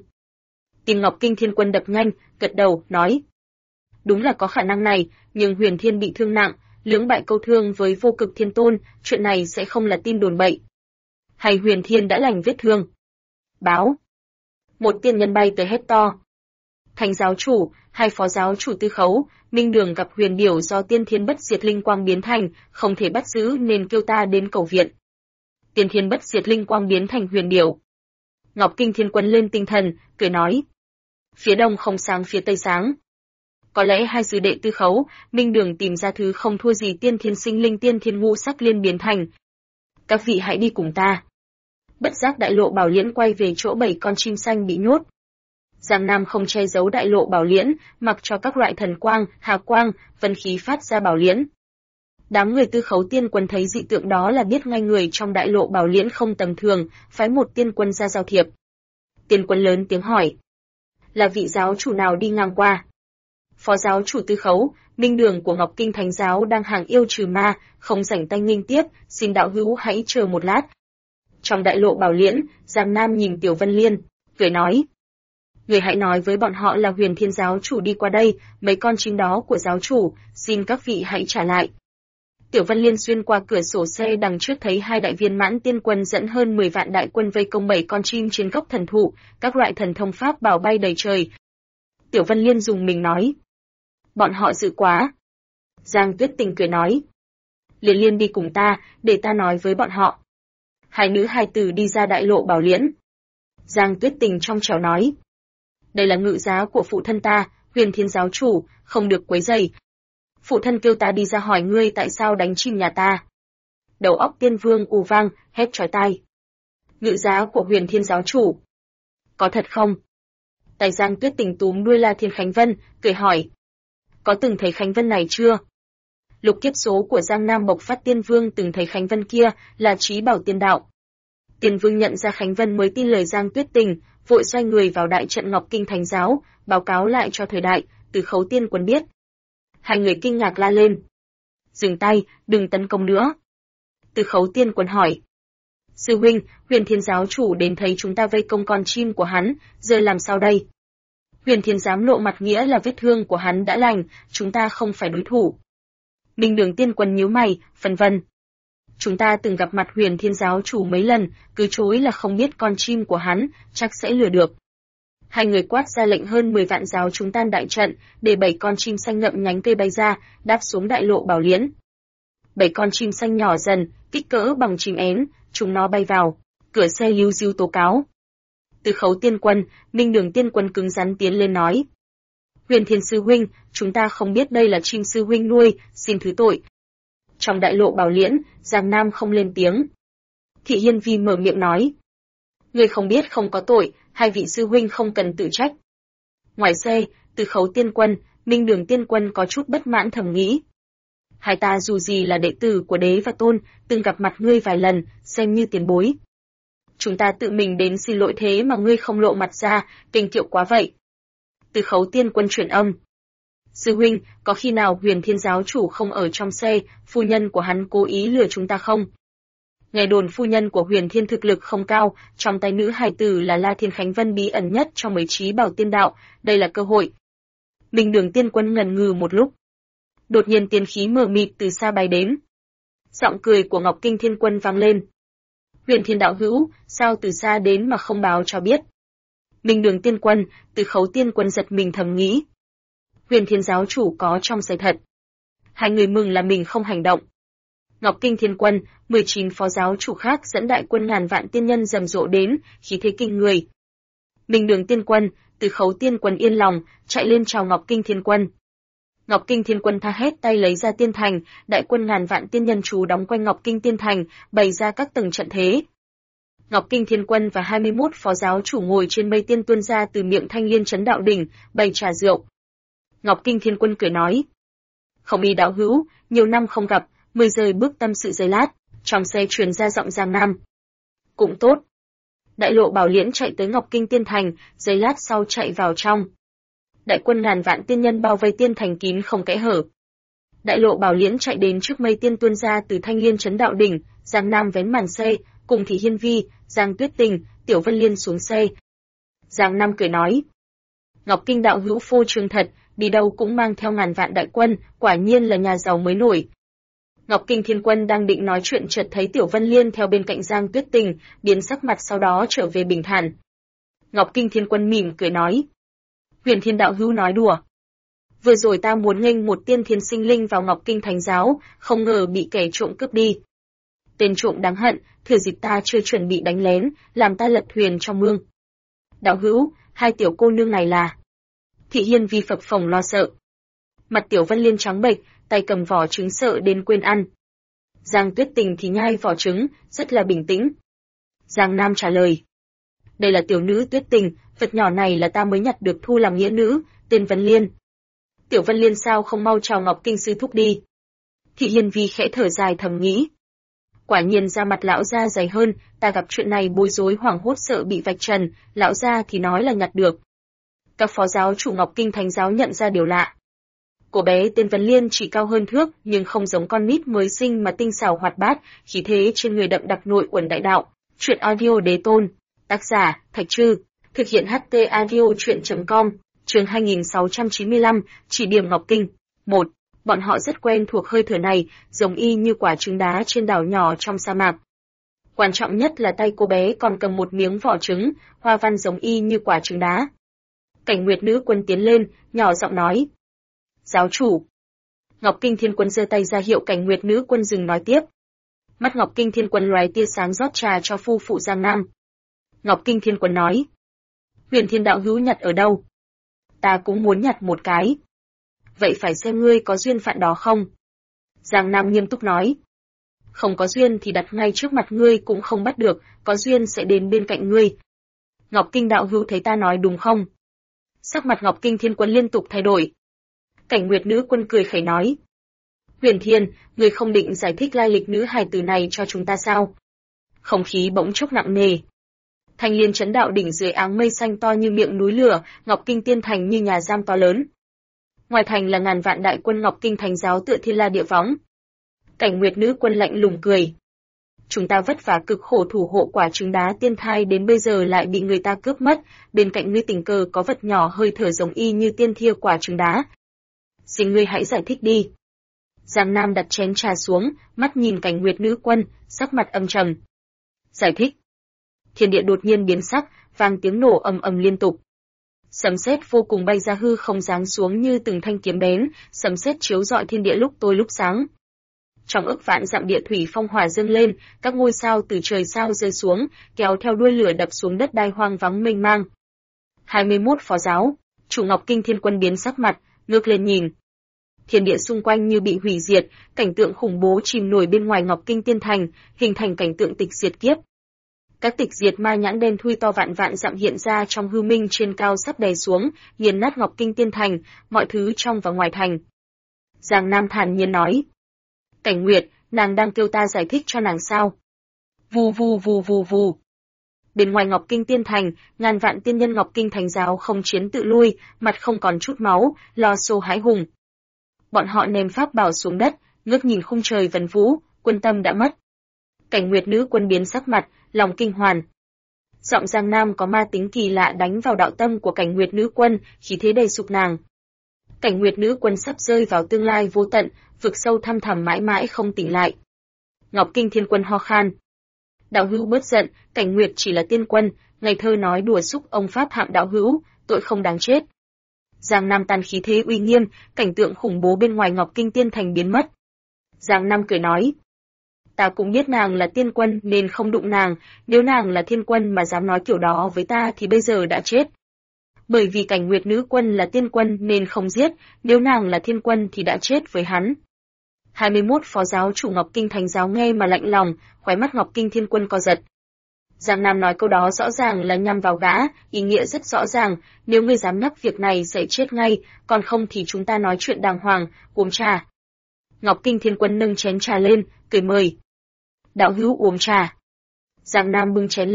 Tim Ngọc Kinh Thiên Quân đập nhanh, gật đầu, nói. Đúng là có khả năng này, nhưng Huyền Thiên bị thương nặng, lưỡng bại câu thương với Vô Cực Thiên Tôn, chuyện này sẽ không là tin đồn bậy. Hay Huyền Thiên đã lành vết thương? Báo. Một tiên nhân bay tới hét to. Thành giáo chủ, hai phó giáo chủ Tư Khấu, Minh Đường gặp Huyền Điểu do tiên thiên bất diệt linh quang biến thành, không thể bắt giữ nên kêu ta đến cầu viện. Tiên thiên bất diệt linh quang biến thành Huyền Điểu. Ngọc Kinh Thiên Quân lên tinh thần, cười nói. Phía đông không sáng phía tây sáng. Có lẽ hai sư đệ Tư Khấu, Minh Đường tìm ra thứ không thua gì tiên thiên sinh linh tiên thiên ngũ sắc liên biến thành. Các vị hãy đi cùng ta. Bất giác đại lộ bảo liễn quay về chỗ 7 con chim xanh bị nhốt. Giang Nam không che giấu đại lộ bảo liễn, mặc cho các loại thần quang, hà quang, vân khí phát ra bảo liễn. Đám người Tư Khấu tiên quân thấy dị tượng đó là biết ngay người trong đại lộ bảo liễn không tầm thường, phái một tiên quân ra giao thiệp. Tiên quân lớn tiếng hỏi. Là vị giáo chủ nào đi ngang qua? Phó giáo chủ Tư Khấu, Minh Đường của Ngọc Kinh Thánh giáo đang hàng yêu trừ ma, không rảnh tay nghênh tiếp, xin đạo hữu hãy chờ một lát. Trong đại lộ bảo liễn, Giang Nam nhìn Tiểu Vân Liên, cười nói. Người hãy nói với bọn họ là Huyền Thiên giáo chủ đi qua đây, mấy con chim đó của giáo chủ, xin các vị hãy trả lại. Tiểu Vân Liên xuyên qua cửa sổ xe đằng trước thấy hai đại viên mãn tiên quân dẫn hơn 10 vạn đại quân vây công 7 con chim trên gốc thần thụ, các loại thần thông pháp bảo bay đầy trời. Tiểu Vân Liên dùng mình nói. Bọn họ dữ quá. Giang Tuyết Tình cười nói. Liên Liên đi cùng ta, để ta nói với bọn họ. Hai nữ hai tử đi ra đại lộ bảo liễn. Giang Tuyết Tình trong trẻo nói. Đây là ngự giá của phụ thân ta, Huyền Thiên giáo chủ, không được quấy rầy. Phụ thân kêu ta đi ra hỏi ngươi tại sao đánh chim nhà ta. Đầu óc Tiên Vương ù vang, hét chói tai. Ngự giá của Huyền Thiên giáo chủ. Có thật không? Tài Giang Tuyết Tình túm đuôi La Thiên Khánh Vân, cười hỏi. Có từng thấy Khánh Vân này chưa? Lục kiếp số của Giang Nam bộc phát Tiên Vương từng thấy Khánh Vân kia, là trí bảo tiên đạo. Tiên Vương nhận ra Khánh Vân mới tin lời Giang Tuyết Tình, vội xoay người vào đại trận Ngọc Kinh Thánh giáo, báo cáo lại cho thời đại, Từ Khấu tiên quân biết. Hai người kinh ngạc la lên. Dừng tay, đừng tấn công nữa. Từ Khấu tiên quân hỏi. Sư huynh, Huyền Thiên giáo chủ đến thấy chúng ta vây công con chim của hắn, giờ làm sao đây? Huyền Thiên dám lộ mặt nghĩa là vết thương của hắn đã lành, chúng ta không phải đối thủ. Minh Đường tiên quân nhíu mày, phân vân. Chúng ta từng gặp mặt Huyền Thiên giáo chủ mấy lần, cứ chối là không biết con chim của hắn, chắc sẽ lừa được. Hai người quát ra lệnh hơn 10 vạn giáo chúng tan đại trận, để 7 con chim xanh ngậm nhánh cây bay ra, đáp xuống đại lộ bảo liễn. 7 con chim xanh nhỏ dần, kích cỡ bằng chim én, chúng nó bay vào, cửa xe líu ríu tố cáo. Từ Khấu tiên quân, Minh Đường tiên quân cứng rắn tiến lên nói. Huyền Thiên sư huynh, chúng ta không biết đây là chim sư huynh nuôi, xin thứ tội. Trong đại lộ bảo liễn, Giang Nam không lên tiếng. Thị Hiên Vi mở miệng nói. Người không biết không có tội, hai vị sư huynh không cần tự trách. Ngoài xe, Từ Khấu tiên quân, Minh Đường tiên quân có chút bất mãn thầm nghĩ. Hai ta dù gì là đệ tử của đế và tôn, từng gặp mặt ngươi vài lần, xem như tiền bối. Chúng ta tự mình đến xin lỗi thế mà ngươi không lộ mặt ra, kinh kiệu quá vậy. Từ Khấu tiên quân chuyển âm. Sư huynh, có khi nào Huyền Thiên giáo chủ không ở trong xe, phu nhân của hắn cố ý lừa chúng ta không? Nghe đồn phu nhân của Huyền Thiên thực lực không cao, trong tay nữ hài tử là La Thiên Khánh Vân bí ẩn nhất trong mấy trí bảo tiên đạo, đây là cơ hội. Minh Đường tiên quân ngần ngừ một lúc. Đột nhiên tiên khí mờ mịt từ xa bay đến. Giọng cười của Ngọc Kinh Thiên Quân vang lên. Huyền Thiên đạo hữu, sao từ xa đến mà không báo cho biết? Minh Đường tiên quân, Từ Khấu tiên quân giật mình thầm nghĩ. Huyền Thiên giáo chủ có trong giày thật. Hai người mừng là mình không hành động. Ngọc Kinh Thiên Quân, 19 phó giáo chủ khác dẫn đại quân ngàn vạn tiên nhân rầm rộ đến, khí thế kinh người. Minh Đường tiên quân, Từ Khấu tiên quân yên lòng, chạy lên chào Ngọc Kinh Thiên Quân. Ngọc Kinh Thiên Quân tha hết tay lấy ra tiên thành, đại quân ngàn vạn tiên nhân trú đóng quanh Ngọc Kinh tiên thành, bày ra các tầng trận thế. Ngọc Kinh Thiên Quân và 21 phó giáo chủ ngồi trên mây tiên tuôn ra từ miệng Thanh Liên Chấn Đạo Đỉnh, bày trà rượu. Ngọc Kinh Thiên Quân cười nói: "Không y đạo hữu, nhiều năm không gặp, mời rời bước tâm sự giây lát." Trong xe truyền ra giọng Giang Nam: "Cũng tốt." Đại Lộ Bảo Liễn chạy tới Ngọc Kinh Tiên Thành, giây lát sau chạy vào trong. Đại quân ngàn vạn tiên nhân bao vây tiên thành kín không kẽ hở. Đại Lộ Bảo Liễn chạy đến trước mây tiên tuôn ra từ Thanh Liên Trấn Đạo Đỉnh, Giang Nam vén màn xe, cùng Thị Hiên Vi, Giang Tuyết Tình, Tiểu Vân Liên xuống xe. Giang Nam cười nói: Ngọc Kinh đạo hữu phô trương thật, đi đâu cũng mang theo ngàn vạn đại quân, quả nhiên là nhà giàu mới nổi. Ngọc Kinh Thiên Quân đang định nói chuyện chợt thấy Tiểu Vân Liên theo bên cạnh Giang Tuyết Tình, biến sắc mặt sau đó trở về bình thản. Ngọc Kinh Thiên Quân mỉm cười nói: Huyền Thiên đạo hữu nói đùa. Vừa rồi ta muốn nghênh một tiên thiên sinh linh vào Ngọc Kinh Thánh giáo, không ngờ bị kẻ trộm cướp đi. Tên trộm đáng hận, thừa dịp ta chưa chuẩn bị đánh lén, làm ta lật thuyền trong mương. Đạo hữu, hai tiểu cô nương này là... Thị Hiên Vi phập phồng lo sợ. Mặt Tiểu Vân Liên trắng bệch, tay cầm vỏ trứng sợ đến quên ăn. Giang Tuyết Tình thì nhai vỏ trứng, rất là bình tĩnh. Giang Nam trả lời: Đây là tiểu nữ Tuyết Tình, vật nhỏ này là ta mới nhặt được thu làm nghĩa nữ, tên Vân Liên. Tiểu Vân Liên sao không mau chào Ngọc Kinh sư thúc đi. Thị Hiên Vi khẽ thở dài thầm nghĩ. Quả nhiên da mặt lão gia dày hơn, ta gặp chuyện này bối rối hoảng hốt sợ bị vạch trần, lão gia thì nói là nhặt được. Các phó giáo chủ Ngọc Kinh Thánh giáo nhận ra điều lạ. Cô bé tên Vân Liên chỉ cao hơn thước, nhưng không giống con nít mới sinh mà tinh xảo hoạt bát, khí thế trên người đậm đặc nội uẩn đại đạo. Truyện audio đế tôn, tác giả Thạch Trư, thực hiện HT audio truyện.com, chương 2695, chỉ điểm Ngọc Kinh. 1. Bọn họ rất quen thuộc hơi thở này, giống y như quả trứng đá trên đảo nhỏ trong sa mạc. Quan trọng nhất là tay cô bé còn cầm một miếng vỏ trứng, hoa văn giống y như quả trứng đá. Cảnh Nguyệt nữ quân tiến lên, nhỏ giọng nói: Giáo chủ. Ngọc Kinh Thiên Quân giơ tay ra hiệu Cảnh Nguyệt nữ quân dừng nói tiếp. Mắt Ngọc Kinh Thiên Quân lóe tia sáng rót trà cho phu phụ Giang Nam. Ngọc Kinh Thiên Quân nói: Huyền Thiên đạo hữu nhặt ở đâu? Ta cũng muốn nhặt một cái. Vậy phải xem ngươi có duyên phận đó không? Giang Nam nghiêm túc nói: Không có duyên thì đặt ngay trước mặt ngươi cũng không bắt được, có duyên sẽ đến bên cạnh ngươi. Ngọc Kinh đạo hữu thấy ta nói đúng không? Sắc mặt Ngọc Kinh Thiên Quân liên tục thay đổi. Cảnh Nguyệt nữ quân cười khẩy nói: Huyền Thiên, ngươi không định giải thích lai lịch nữ hài tử này cho chúng ta sao? Không khí bỗng chốc nặng nề. Thanh Liên Trấn Đạo Đỉnh dưới áng mây xanh to như miệng núi lửa, Ngọc Kinh Tiên Thành như nhà giam to lớn. Ngoài thành là ngàn vạn đại quân Ngọc Kinh Thánh giáo tựa thiên la địa võng. Cảnh Nguyệt nữ quân lạnh lùng cười: Chúng ta vất vả cực khổ thủ hộ quả trứng đá tiên thai đến bây giờ lại bị người ta cướp mất, bên cạnh ngươi tình cờ có vật nhỏ hơi thở giống y như tiên thia quả trứng đá. Xin ngươi hãy giải thích đi. Giang Nam đặt chén trà xuống, mắt nhìn Cảnh Nguyệt nữ quân, sắc mặt âm trầm. Giải thích. Thiên địa đột nhiên biến sắc, vang tiếng nổ ầm ầm liên tục. Sấm sét vô cùng bay ra hư không giáng xuống như từng thanh kiếm bén, sấm sét chiếu rọi thiên địa lúc tối lúc sáng. Trong ức vạn dặm địa thủy phong hỏa dâng lên, các ngôi sao từ trời sao rơi xuống, kéo theo đuôi lửa đập xuống đất đai hoang vắng mênh mang. 21 phó giáo, chủ Ngọc Kinh Thiên Quân biến sắc mặt, ngước lên nhìn. Thiên địa xung quanh như bị hủy diệt, cảnh tượng khủng bố chìm nổi bên ngoài Ngọc Kinh Tiên Thành, hình thành cảnh tượng tịch diệt kiếp. Các tịch diệt ma nhãn đen thui to vạn vạn dặm hiện ra trong hư minh trên cao sắp đè xuống, nghiền nát Ngọc Kinh Tiên Thành, mọi thứ trong và ngoài thành. Giang Nam thản nhiên nói: Cảnh Nguyệt, nàng đang kêu ta giải thích cho nàng sao? Vù vù vù vù vù. Bên ngoài Ngọc Kinh Tiên Thành, ngàn vạn tiên nhân Ngọc Kinh Thánh giáo không chiến tự lui, mặt không còn chút máu, lo xô hãi hùng. Bọn họ ném pháp bảo xuống đất, ngước nhìn khung trời vần vũ, quân tâm đã mất. Cảnh Nguyệt nữ quân biến sắc mặt, lòng kinh hoàn. Giọng Giang Nam có ma tính kỳ lạ đánh vào đạo tâm của Cảnh Nguyệt nữ quân, khí thế đầy sục nàng. Cảnh Nguyệt nữ quân sắp rơi vào tương lai vô tận, vực sâu thăm thẳm mãi mãi không tỉnh lại. Ngọc Kinh Thiên Quân ho khan. Đạo hữu bớt giận, Cảnh Nguyệt chỉ là tiên quân, ngây thơ nói đùa xúc ông pháp hạm đạo hữu, tội không đáng chết. Giang Nam tan khí thế uy nghiêm, cảnh tượng khủng bố bên ngoài Ngọc Kinh Tiên Thành biến mất. Giang Nam cười nói: Ta cũng biết nàng là tiên quân nên không đụng nàng, nếu nàng là thiên quân mà dám nói kiểu đó với ta thì bây giờ đã chết. Bởi vì Cảnh Nguyệt nữ quân là tiên quân nên không giết, nếu nàng là thiên quân thì đã chết với hắn. 21 phó giáo chủ Ngọc Kinh Thánh giáo nghe mà lạnh lòng, khóe mắt Ngọc Kinh Thiên Quân co giật. Giang Nam nói câu đó rõ ràng là nhằm vào gã, ý nghĩa rất rõ ràng, nếu ngươi dám nhắc việc này sẽ chết ngay, còn không thì chúng ta nói chuyện đàng hoàng, uống trà. Ngọc Kinh Thiên Quân nâng chén trà lên, cười mời. Đạo hữu uống trà. Giang Nam bưng chén lên,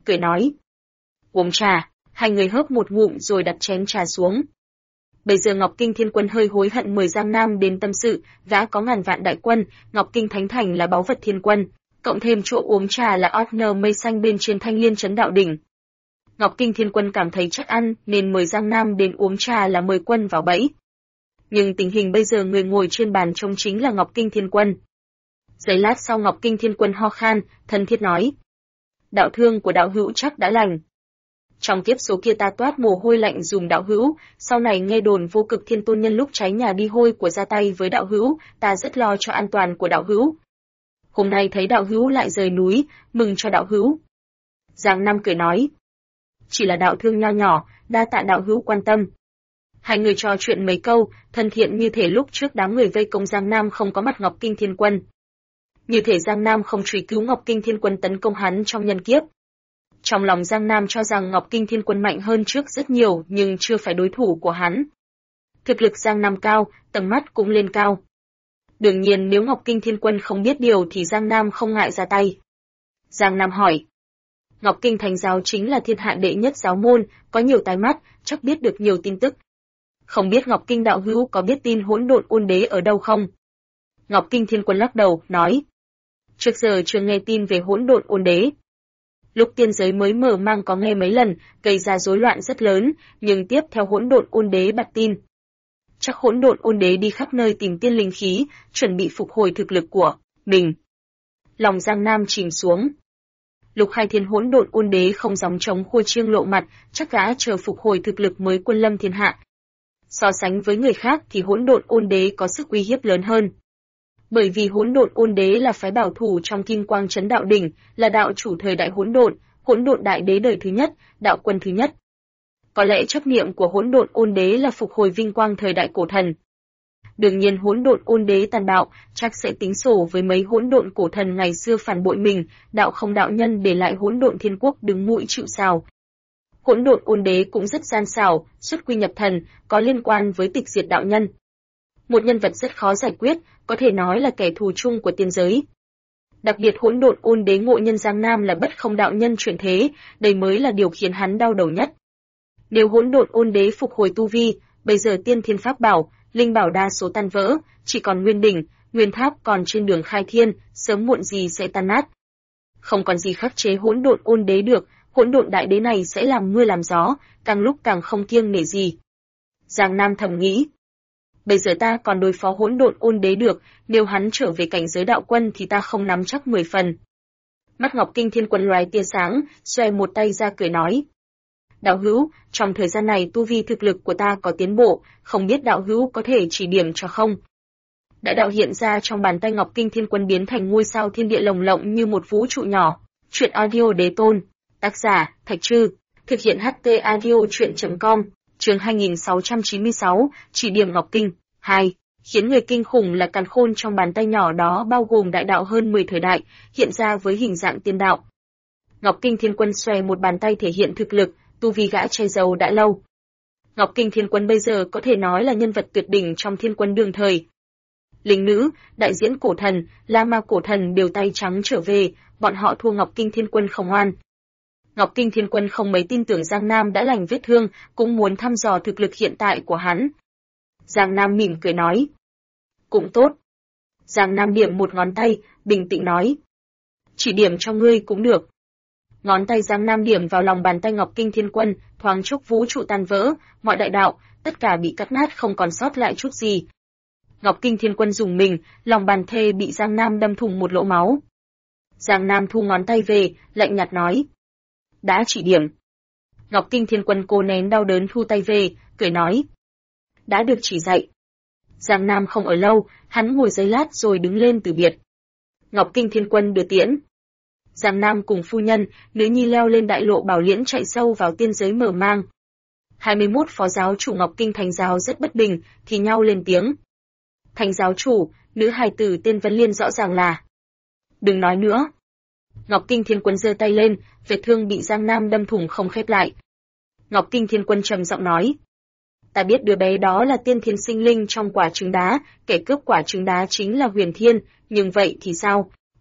cười nói. Uống trà, hai người hớp một ngụm rồi đặt chén trà xuống. Bây giờ Ngọc Kinh Thiên Quân hơi hối hận mời Giang Nam đến tâm sự, gã có ngàn vạn đại quân, Ngọc Kinh Thánh Thành là báu vật thiên quân, cộng thêm chỗ uống trà là Orkner mây xanh bên trên Thanh Liên trấn đạo đỉnh. Ngọc Kinh Thiên Quân cảm thấy chắc ăn nên mời Giang Nam đến uống trà là mời quân vào bẫy. Nhưng tình hình bây giờ người ngồi trên bàn trông chính là Ngọc Kinh Thiên Quân. Giây lát sau Ngọc Kinh Thiên Quân ho khan, thân thiết nói. Đạo thương của đạo hữu chắc đã lành. Trong kiếp số kia ta toát mồ hôi lạnh dùm đạo hữu, sau này nghe đồn Vô Cực Thiên Tôn nhân lúc cháy nhà đi hôi của ra tay với đạo hữu, ta rất lo cho an toàn của đạo hữu. Hôm nay thấy đạo hữu lại rời núi, mừng cho đạo hữu. Giang Nam cười nói. Chỉ là đạo thương nho nhỏ, đa tạ đạo hữu quan tâm. Hai người trò chuyện mấy câu, thân thiện như thể lúc trước đám người vây công Giang Nam không có mặt Ngọc Kinh Thiên Quân. Như thể Giang Nam không truy cứu Ngọc Kinh Thiên Quân tấn công hắn trong nhân kiếp. Trong lòng Giang Nam cho rằng Ngọc Kinh Thiên Quân mạnh hơn trước rất nhiều nhưng chưa phải đối thủ của hắn. Thực lực Giang Nam cao, tầm mắt cũng lên cao. Đương nhiên nếu Ngọc Kinh Thiên Quân không biết điều thì Giang Nam không ngại ra tay. Giang Nam hỏi. Ngọc Kinh Thánh Giáo chính là thiên hạ đệ nhất giáo môn, có nhiều tai mắt, chắc biết được nhiều tin tức. Không biết Ngọc Kinh đạo hữu có biết tin Hỗn Độn Ôn Đế ở đâu không? Ngọc Kinh Thiên Quân lắc đầu, nói. Trước giờ chưa nghe tin về Hỗn Độn Ôn Đế. Lúc tiên giới mới mở mang có nghe mấy lần, gây ra rối loạn rất lớn, nhưng tiếp theo Hỗn Độn Ôn Đế bặt tin. Chắc Hỗn Độn Ôn Đế đi khắp nơi tìm tiên linh khí, chuẩn bị phục hồi thực lực của mình. Lòng Giang Nam chìm xuống. Lục Khai Thiên Hỗn Độn Ôn Đế không gióng trống khua chiêng lộ mặt, chắc gã chờ phục hồi thực lực mới quân lâm thiên hạ. So sánh với người khác thì Hỗn Độn Ôn Đế có sức uy hiếp lớn hơn. Bởi vì Hỗn Độn Ôn Đế là phái bảo thủ trong Kim Quang Trấn Đạo Đỉnh, là đạo chủ thời đại Hỗn Độn đại đế đời thứ nhất, đạo quân thứ nhất. Có lẽ chấp niệm của Hỗn Độn Ôn Đế là phục hồi vinh quang thời đại cổ thần. Đương nhiên Hỗn Độn Ôn Đế tàn bạo, chắc sẽ tính sổ với mấy hỗn độn cổ thần ngày xưa phản bội mình, đạo không đạo nhân để lại Hỗn Độn Thiên Quốc đứng mũi chịu sào. Hỗn Độn Ôn Đế cũng rất gian xảo, xuất quy nhập thần, có liên quan với tịch diệt đạo nhân. Một nhân vật rất khó giải quyết, có thể nói là kẻ thù chung của tiên giới. Đặc biệt Hỗn Độn Ôn Đế ngộ nhân Giang Nam là bất không đạo nhân chuyển thế, đây mới là điều khiến hắn đau đầu nhất. Nếu Hỗn Độn Ôn Đế phục hồi tu vi, bây giờ tiên thiên pháp bảo, linh bảo đa số tan vỡ, chỉ còn nguyên đỉnh, nguyên tháp còn trên đường khai thiên, sớm muộn gì sẽ tan nát. Không còn gì khắc chế Hỗn Độn Ôn Đế được, Hỗn Độn đại đế này sẽ làm mưa làm gió, càng lúc càng không kiêng nể gì. Giang Nam thầm nghĩ. Bây giờ ta còn đối phó Hỗn Độn Ôn Đế được, nếu hắn trở về cảnh giới đạo quân thì ta không nắm chắc 10 phần. Mắt Ngọc Kinh Thiên Quân loài tia sáng, xoay một tay ra cười nói. Đạo hữu, trong thời gian này tu vi thực lực của ta có tiến bộ, không biết đạo hữu có thể chỉ điểm cho không? Đại đạo hiện ra trong bàn tay Ngọc Kinh Thiên Quân biến thành ngôi sao thiên địa lồng lộng như một vũ trụ nhỏ. Truyện audio đế tôn. Tác giả, Thạch Trư. Thực hiện HT audio truyện.com. Chương 2696, chỉ điểm Ngọc Kinh. 2. Khiến người kinh khủng là càn khôn trong bàn tay nhỏ đó bao gồm đại đạo hơn 10 thời đại, hiện ra với hình dạng tiên đạo. Ngọc Kinh Thiên Quân xòe một bàn tay thể hiện thực lực, tu vi gã che giấu đã lâu. Ngọc Kinh Thiên Quân bây giờ có thể nói là nhân vật tuyệt đỉnh trong thiên quân đương thời. Linh nữ, đại diễn cổ thần, La Ma cổ thần đều tay trắng trở về, bọn họ thua Ngọc Kinh Thiên Quân không oan. Ngọc Kinh Thiên Quân không mấy tin tưởng Giang Nam đã lành vết thương, cũng muốn thăm dò thực lực hiện tại của hắn. Giang Nam mỉm cười nói. Cũng tốt. Giang Nam điểm một ngón tay, bình tĩnh nói. Chỉ điểm cho ngươi cũng được. Ngón tay Giang Nam điểm vào lòng bàn tay Ngọc Kinh Thiên Quân, thoáng chốc vũ trụ tan vỡ, mọi đại đạo, tất cả bị cắt nát không còn sót lại chút gì. Ngọc Kinh Thiên Quân dùng mình, lòng bàn thê bị Giang Nam đâm thủng một lỗ máu. Giang Nam thu ngón tay về, lạnh nhạt nói. Đã chỉ điểm. Ngọc Kinh Thiên Quân cố nén đau đớn thu tay về, cười nói. Đã được chỉ dạy. Giang Nam không ở lâu, hắn ngồi giây lát rồi đứng lên từ biệt. Ngọc Kinh Thiên Quân đưa tiễn. Giang Nam cùng phu nhân, nữ nhi leo lên đại lộ bảo liễn chạy sâu vào tiên giới mở mang. 21 phó giáo chủ Ngọc Kinh Thánh Giáo rất bất bình, thì nhau lên tiếng. Thánh giáo chủ, nữ hài tử tên Vân Liên rõ ràng là. Đừng nói nữa. Ngọc Kinh Thiên Quân giơ tay lên, vết thương bị Giang Nam đâm thủng không khép lại. Ngọc Kinh Thiên Quân trầm giọng nói. Ta biết đứa bé đó là tiên thiên sinh linh trong quả trứng đá, kẻ cướp quả trứng đá chính là Huyền Thiên, nhưng vậy thì sao?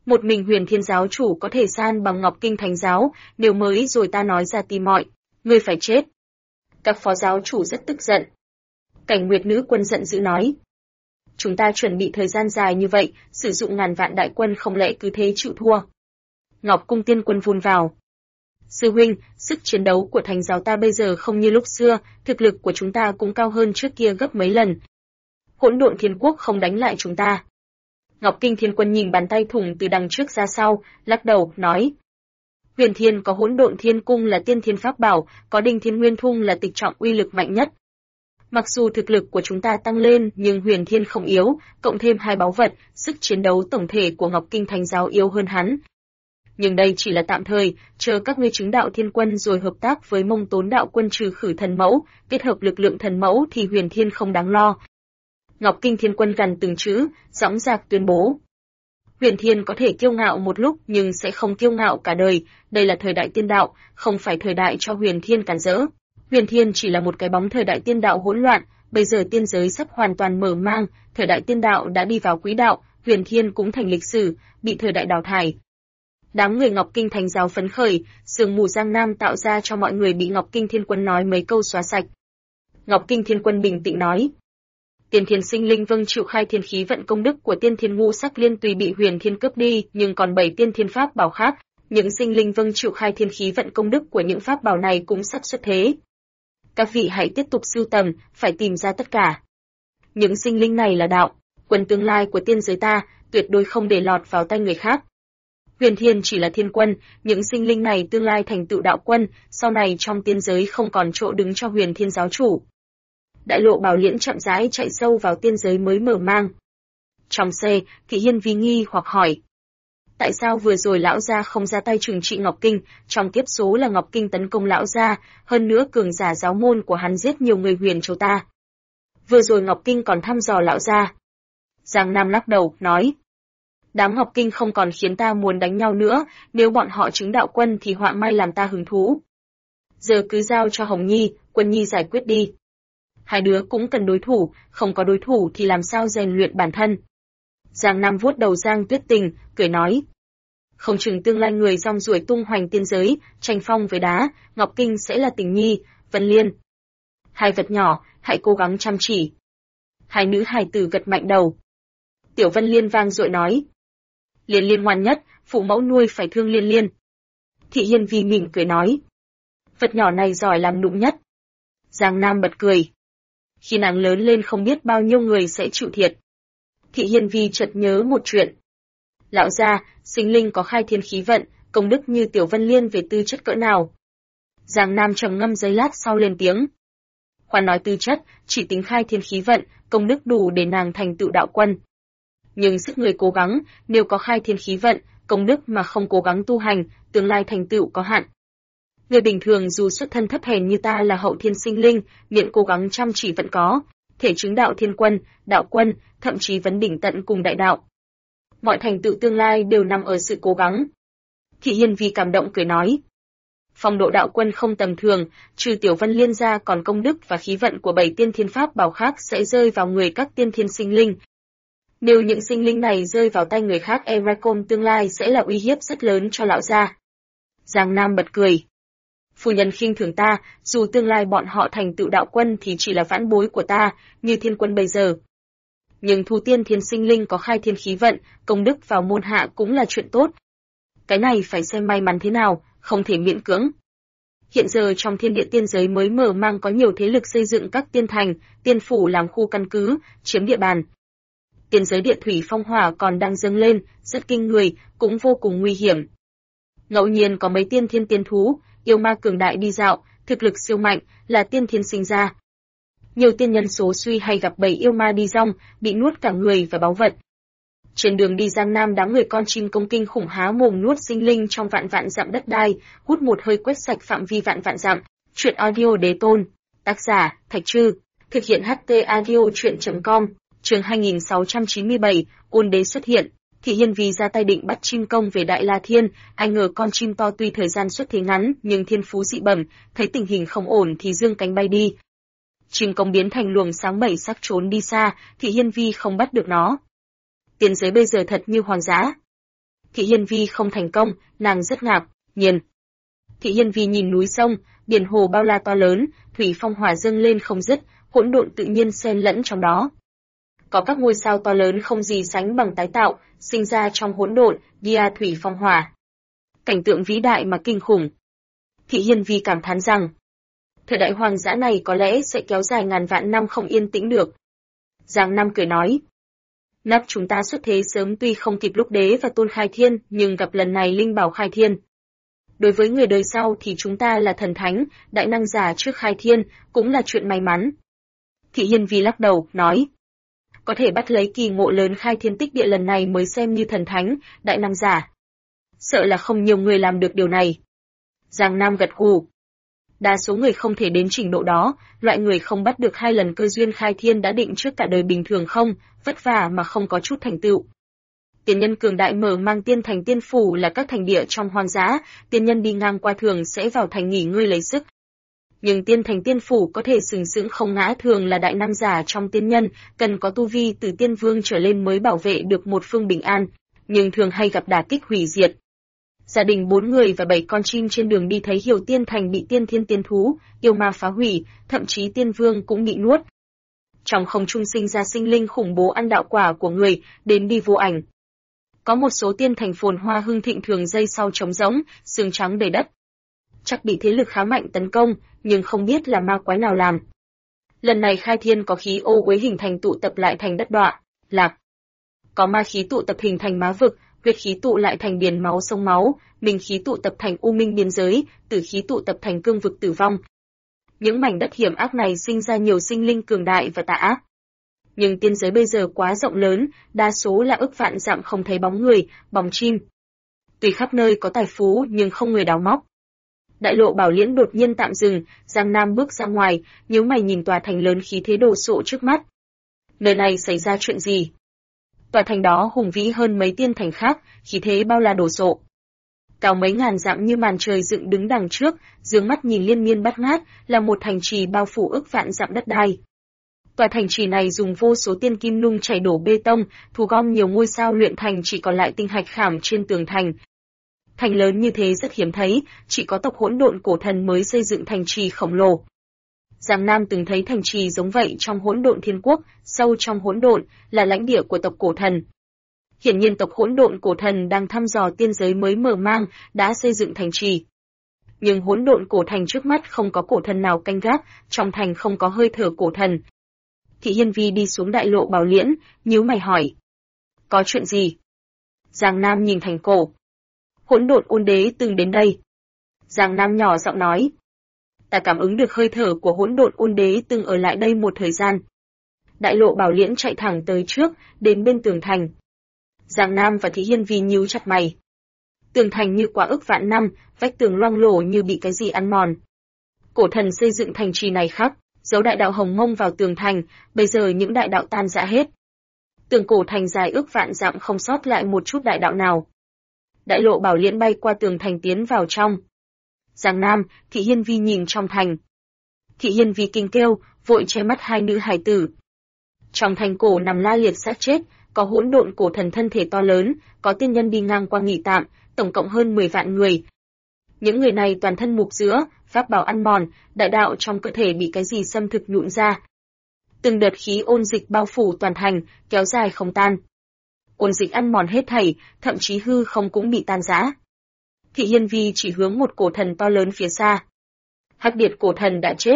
Một mình Huyền Thiên giáo chủ có thể san bằng Ngọc Kinh Thánh giáo, nếu mới rồi ta nói ra tìm mọi, ngươi phải chết. Các phó giáo chủ rất tức giận. Cảnh Nguyệt nữ quân giận dữ nói. Chúng ta chuẩn bị thời gian dài như vậy, sử dụng ngàn vạn đại quân không lẽ cứ thế chịu thua. Ngọc Cung tiên quân vun vào. Sư huynh, sức chiến đấu của Thánh giáo ta bây giờ không như lúc xưa, thực lực của chúng ta cũng cao hơn trước kia gấp mấy lần. Hỗn độn thiên quốc không đánh lại chúng ta. Ngọc Kinh thiên quân nhìn bàn tay thủng từ đằng trước ra sau, lắc đầu, nói. Huyền Thiên có hỗn độn thiên cung là tiên thiên pháp bảo, có đinh thiên nguyên thung là tịch trọng uy lực mạnh nhất. Mặc dù thực lực của chúng ta tăng lên nhưng Huyền Thiên không yếu, cộng thêm hai báu vật, sức chiến đấu tổng thể của Ngọc Kinh Thánh giáo yếu hơn hắn. Nhưng đây chỉ là tạm thời, chờ các ngươi chứng đạo thiên quân rồi hợp tác với Mông Tốn đạo quân trừ khử thần mẫu, kết hợp lực lượng thần mẫu thì Huyền Thiên không đáng lo. Ngọc Kinh thiên quân gằn từng chữ, dõng dạc tuyên bố. Huyền Thiên có thể kiêu ngạo một lúc nhưng sẽ không kiêu ngạo cả đời, đây là thời đại tiên đạo, không phải thời đại cho Huyền Thiên cản rỡ. Huyền Thiên chỉ là một cái bóng thời đại tiên đạo hỗn loạn, bây giờ tiên giới sắp hoàn toàn mở mang, thời đại tiên đạo đã đi vào quỹ đạo, Huyền Thiên cũng thành lịch sử, bị thời đại đào thải. Đám người Ngọc Kinh Thánh giáo phấn khởi, sương mù Giang Nam tạo ra cho mọi người bị Ngọc Kinh Thiên Quân nói mấy câu xóa sạch. Ngọc Kinh Thiên Quân bình tĩnh nói. Tiên Thiên Sinh Linh vâng chịu khai thiên khí vận công đức của Tiên Thiên Ngũ Sắc Liên tùy bị Huyền Thiên cướp đi, nhưng còn 7 tiên thiên pháp bảo khác, những sinh linh vâng chịu khai thiên khí vận công đức của những pháp bảo này cũng sắp xuất thế. Các vị hãy tiếp tục sưu tầm, phải tìm ra tất cả. Những sinh linh này là đạo, quân tương lai của tiên giới ta, tuyệt đối không để lọt vào tay người khác. Huyền Thiên chỉ là thiên quân, những sinh linh này tương lai thành tựu đạo quân, sau này trong tiên giới không còn chỗ đứng cho Huyền Thiên giáo chủ. Đại lộ Bảo Liễn chậm rãi chạy sâu vào tiên giới mới mở mang. Trong xe, Thị Hiên Vi nghi hoặc hỏi. Tại sao vừa rồi lão gia không ra tay trừng trị Ngọc Kinh, trong kiếp số là Ngọc Kinh tấn công lão gia, hơn nữa cường giả giáo môn của hắn giết nhiều người Huyền Châu ta. Vừa rồi Ngọc Kinh còn thăm dò lão gia. Giang Nam lắc đầu, nói. Đám Ngọc Kinh không còn khiến ta muốn đánh nhau nữa, nếu bọn họ chứng đạo quân thì họa may làm ta hứng thú. Giờ cứ giao cho Hồng Nhi, Quân Nhi giải quyết đi. Hai đứa cũng cần đối thủ, không có đối thủ thì làm sao rèn luyện bản thân. Giang Nam vuốt đầu Giang Tuyết Tình, cười nói. Không chừng tương lai người rong ruổi tung hoành tiên giới, tranh phong với đá, Ngọc Kinh sẽ là Tình Nhi, Vân Liên. Hai vật nhỏ, hãy cố gắng chăm chỉ. Hai nữ hài tử gật mạnh đầu. Tiểu Vân Liên vang dội nói. Liên Liên ngoan nhất, phụ mẫu nuôi phải thương Liên Liên. Thị Hiên Vi mỉm cười nói. Vật nhỏ này giỏi làm nụng nhất. Giang Nam bật cười. Khi nàng lớn lên không biết bao nhiêu người sẽ chịu thiệt. Thị Hiên Vi chợt nhớ một chuyện. Lão gia, sinh linh có khai thiên khí vận, công đức như Tiểu Vân Liên về tư chất cỡ nào? Giang Nam trầm ngâm giây lát sau lên tiếng. Khoan nói tư chất, chỉ tính khai thiên khí vận, công đức đủ để nàng thành tựu đạo quân. Nhưng sức người cố gắng, nếu có khai thiên khí vận, công đức mà không cố gắng tu hành, tương lai thành tựu có hạn. Người bình thường dù xuất thân thấp hèn như ta là hậu thiên sinh linh, miệng cố gắng chăm chỉ vẫn có, thể chứng đạo thiên quân, đạo quân, thậm chí vấn đỉnh tận cùng đại đạo. Mọi thành tựu tương lai đều nằm ở sự cố gắng. Thị Hiên Vi cảm động cười nói. Phong độ đạo quân không tầm thường, trừ Tiểu Vân Liên ra còn công đức và khí vận của 7 tiên thiên pháp bảo khác sẽ rơi vào người các tiên thiên sinh linh. Nếu những sinh linh này rơi vào tay người khác, Eracom tương lai sẽ là uy hiếp rất lớn cho lão gia. Giang Nam bật cười. Phu nhân khinh thường ta, dù tương lai bọn họ thành tựu đạo quân thì chỉ là vãn bối của ta, như thiên quân bây giờ. Nhưng thu tiên thiên sinh linh có khai thiên khí vận, công đức vào môn hạ cũng là chuyện tốt. Cái này phải xem may mắn thế nào, không thể miễn cưỡng. Hiện giờ trong thiên địa tiên giới mới mở mang có nhiều thế lực xây dựng các tiên thành, tiên phủ làm khu căn cứ, chiếm địa bàn. Tiên giới địa thủy phong hỏa còn đang dâng lên, rất kinh người, cũng vô cùng nguy hiểm. Ngẫu nhiên có mấy tiên thiên tiên thú, yêu ma cường đại đi dạo, thực lực siêu mạnh, là tiên thiên sinh ra. Nhiều tiên nhân số suy hay gặp bầy yêu ma đi rong, bị nuốt cả người và báu vật. Trên đường đi Giang Nam đám người con chim công kinh khủng há mồm nuốt sinh linh trong vạn vạn dặm đất đai, hút một hơi quét sạch phạm vi vạn vạn dặm. Truyện audio đế tôn, tác giả Thạch Trư, thực hiện HT audio truyện.com, chương 2697, ôn đế xuất hiện. Thị Hiên Vi ra tay định bắt chim công về Đại La Thiên, ai ngờ con chim to tuy thời gian xuất thế ngắn nhưng thiên phú dị bẩm, thấy tình hình không ổn thì dương cánh bay đi. Chim công biến thành luồng sáng 7 sắc trốn đi xa, Thị Hiên Vi không bắt được nó. Tiên giới bây giờ thật như hoang dã. Thị Hiên Vi không thành công, nàng rất ngạc nhiên. Thị Hiên Vi nhìn núi sông, biển hồ bao la to lớn, thủy phong hỏa dâng lên không dứt, hỗn độn tự nhiên xen lẫn trong đó. Có các ngôi sao to lớn không gì sánh bằng tái tạo, sinh ra trong hỗn độn, via thủy phong hỏa. Cảnh tượng vĩ đại mà kinh khủng. Thị Hiên Vi cảm thán rằng, thời đại hoang dã này có lẽ sẽ kéo dài ngàn vạn năm không yên tĩnh được. Giang Nam cười nói, Nắp chúng ta xuất thế sớm tuy không kịp lúc đế và tôn khai thiên, nhưng gặp lần này linh bảo khai thiên. Đối với người đời sau thì chúng ta là thần thánh, đại năng giả trước khai thiên, cũng là chuyện may mắn. Thị Hiên Vi lắc đầu, nói, có thể bắt lấy kỳ ngộ lớn khai thiên tích địa lần này mới xem như thần thánh, đại năng giả. Sợ là không nhiều người làm được điều này. Giang Nam gật gù. Đa số người không thể đến trình độ đó, loại người không bắt được 2 lần cơ duyên khai thiên đã định trước cả đời bình thường không, vất vả mà không có chút thành tựu. Tiên nhân cường đại mở mang tiên thành tiên phủ là các thành địa trong hoang dã, tiên nhân đi ngang qua thường sẽ vào thành nghỉ ngơi lấy sức. Nhưng tiên thành tiên phủ có thể sừng sững không ngã thường là đại nam giả trong tiên nhân, cần có tu vi từ tiên vương trở lên mới bảo vệ được một phương bình an, nhưng thường hay gặp đả kích hủy diệt. Gia đình 4 người và 7 con chim trên đường đi thấy Hiểu Tiên Thành bị tiên thiên tiên thú, yêu ma phá hủy, thậm chí tiên vương cũng bị nuốt. Trong không trung sinh ra sinh linh khủng bố ăn đạo quả của người, đến đi vô ảnh. Có một số tiên thành phồn hoa hưng thịnh thường dây sau trống rỗng, xương trắng đầy đất. Chắc bị thế lực khá mạnh tấn công, nhưng không biết là ma quái nào làm. Lần này khai thiên có khí ô uế hình thành tụ tập lại thành đất đọa, lạc. Có ma khí tụ tập hình thành má vực, huyết khí tụ lại thành biển máu sông máu, minh khí tụ tập thành u minh biên giới, tử khí tụ tập thành cương vực tử vong. Những mảnh đất hiểm ác này sinh ra nhiều sinh linh cường đại và tà ác. Nhưng tiên giới bây giờ quá rộng lớn, đa số là ức vạn dặm không thấy bóng người, bóng chim. Tuy khắp nơi có tài phú nhưng không người đào móc. Đại lộ Bảo Liễn đột nhiên tạm dừng, Giang Nam bước ra ngoài, nhíu mày nhìn tòa thành lớn khí thế đồ sộ trước mắt. Nơi này xảy ra chuyện gì? Tòa thành đó hùng vĩ hơn mấy tiên thành khác, khí thế bao la đồ sộ. Cao mấy ngàn dặm như màn trời dựng đứng đằng trước, dương mắt nhìn liên miên bát ngát, là một thành trì bao phủ ức vạn dặm đất đai. Tòa thành trì này dùng vô số tiên kim nung chảy đổ bê tông, thu gom nhiều ngôi sao luyện thành chỉ còn lại tinh hạch khảm trên tường thành. Thành lớn như thế rất hiếm thấy, chỉ có tộc hỗn độn cổ thần mới xây dựng thành trì khổng lồ. Giang Nam từng thấy thành trì giống vậy trong hỗn độn thiên quốc, sâu trong hỗn độn, là lãnh địa của tộc cổ thần. Hiển nhiên tộc hỗn độn cổ thần đang thăm dò tiên giới mới mở mang, đã xây dựng thành trì. Nhưng hỗn độn cổ thành trước mắt không có cổ thần nào canh gác, trong thành không có hơi thở cổ thần. Thị Hiên Vi đi xuống đại lộ Bảo Liễn, nhíu mày hỏi. Có chuyện gì? Giang Nam nhìn thành cổ. Hỗn độn ôn đế từng đến đây. Giang Nam nhỏ giọng nói. Ta cảm ứng được hơi thở của hỗn độn ôn đế từng ở lại đây một thời gian. Đại lộ Bảo Liễn chạy thẳng tới trước, đến bên tường thành. Giang Nam và Thị Hiên Vi nhíu chặt mày. Tường thành như quá ức vạn năm, vách tường loang lổ như bị cái gì ăn mòn. Cổ thần xây dựng thành trì này khắc, giấu đại đạo hồng mông vào tường thành, bây giờ những đại đạo tan rã hết. Tường cổ thành dài ức vạn dặm không sót lại một chút đại đạo nào. Đại lộ Bảo Liễn bay qua tường thành tiến vào trong. Giang Nam, Thị Hiên Vi nhìn trong thành. Thị Hiên Vi kinh kêu, vội che mắt 2 nữ hài tử. Trong thành cổ nằm la liệt xác chết, có hỗn độn cổ thần thân thể to lớn, có tiên nhân đi ngang qua nghỉ tạm, tổng cộng hơn 10 vạn người. Những người này toàn thân mục giữa, pháp bảo ăn mòn, đại đạo trong cơ thể bị cái gì xâm thực nhụn ra. Từng đợt khí ôn dịch bao phủ toàn thành, kéo dài không tan. Ôn dịch ăn mòn hết thảy, thậm chí hư không cũng bị tan rã. Thị Hiên Vi chỉ hướng một cổ thần to lớn phía xa. Hắc Điệt cổ thần đã chết.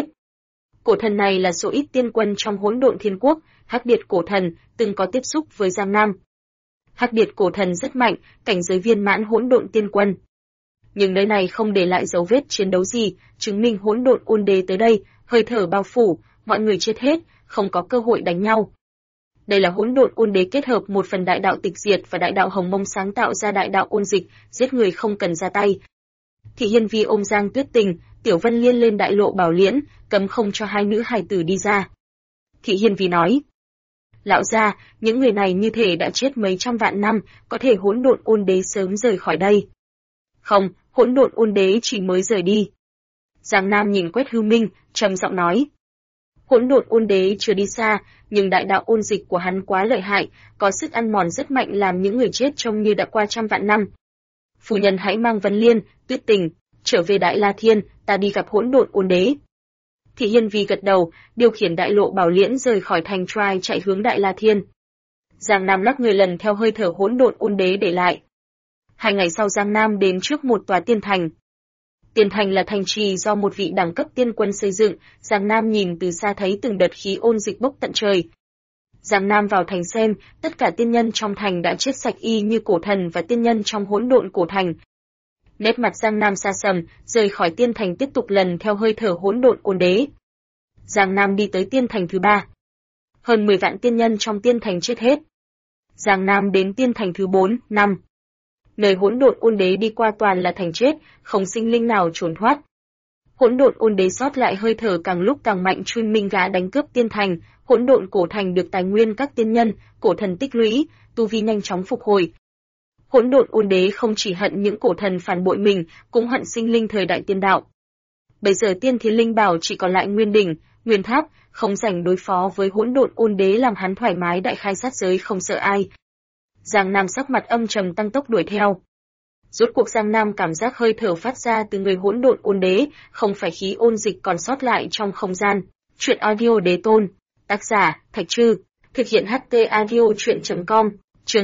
Cổ thần này là số ít tiên quân trong hỗn độn thiên quốc, Hắc Điệt cổ thần từng có tiếp xúc với Giang Nam. Hắc Điệt cổ thần rất mạnh, cảnh giới viên mãn hỗn độn tiên quân. Nhưng nơi này không để lại dấu vết chiến đấu gì, chứng minh hỗn độn ôn đế tới đây, hơi thở bao phủ, mọi người chết hết, không có cơ hội đánh nhau. Đây là hỗn độn ôn đế kết hợp một phần đại đạo tịch diệt và đại đạo hồng mông sáng tạo ra đại đạo ôn dịch, giết người không cần ra tay. Thị Hiên Vi ôm Giang Tuyết Tình, Tiểu Vân Liên lên đại lộ Bảo Liễn, cấm không cho 2 nữ hài tử đi ra. Thị Hiên Vi nói. Lão gia, những người này như thể đã chết mấy trăm vạn năm, có thể hỗn độn ôn đế sớm rời khỏi đây. Không, hỗn độn ôn đế chỉ mới rời đi. Giang Nam nhìn Quét Hư Minh, trầm giọng nói. Hỗn độn ôn đế chưa đi xa, nhưng đại đạo ôn dịch của hắn quá lợi hại, có sức ăn mòn rất mạnh làm những người chết trông như đã qua trăm vạn năm. Phu nhân hãy mang Vấn Liên, Tuyết Tình trở về Đại La Thiên, ta đi gặp hỗn độn ôn đế. Thị Hiên Vi gật đầu, điều khiển đại lộ bảo liễn rời khỏi thành Trai chạy hướng Đại La Thiên. Giang Nam lắc người lần theo hơi thở hỗn độn ôn đế để lại. 2 ngày sau Giang Nam đến trước một tòa tiên thành. Tiên thành là thành trì do một vị đẳng cấp tiên quân xây dựng, Giang Nam nhìn từ xa thấy từng đợt khí ôn dịch bốc tận trời. Giang Nam vào thành xem, tất cả tiên nhân trong thành đã chết sạch y như cổ thần và tiên nhân trong hỗn độn cổ thành. Nét mặt Giang Nam xa sầm, rời khỏi tiên thành tiếp tục lần theo hơi thở hỗn độn ôn đế. Giang Nam đi tới tiên thành thứ 3. Hơn 10 vạn tiên nhân trong tiên thành chết hết. Giang Nam đến tiên thành thứ 4, 5. Nơi hỗn độn ôn đế đi qua toàn là thành chết, không sinh linh nào trốn thoát. Hỗn độn ôn đế sót lại hơi thở càng lúc càng mạnh truy minh gã đánh cướp tiên thành, hỗn độn cổ thành được tài nguyên các tiên nhân, cổ thần tích lũy, tu vi nhanh chóng phục hồi. Hỗn độn ôn đế không chỉ hận những cổ thần phản bội mình, cũng hận sinh linh thời đại tiên đạo. Bây giờ tiên thiên linh bảo chỉ còn lại nguyên đỉnh, nguyên tháp, không rảnh đối phó với hỗn độn ôn đế làm hắn thoải mái đại khai sát giới không sợ ai. Giang Nam sắc mặt âm trầm tăng tốc đuổi theo. Rốt cuộc Giang Nam cảm giác hơi thở phát ra từ người hỗn độn ôn đế, không phải khí ôn dịch còn sót lại trong không gian. Truyện audio đế tôn, tác giả Thạch Trư, thực hiện HT audio truyện.com, chương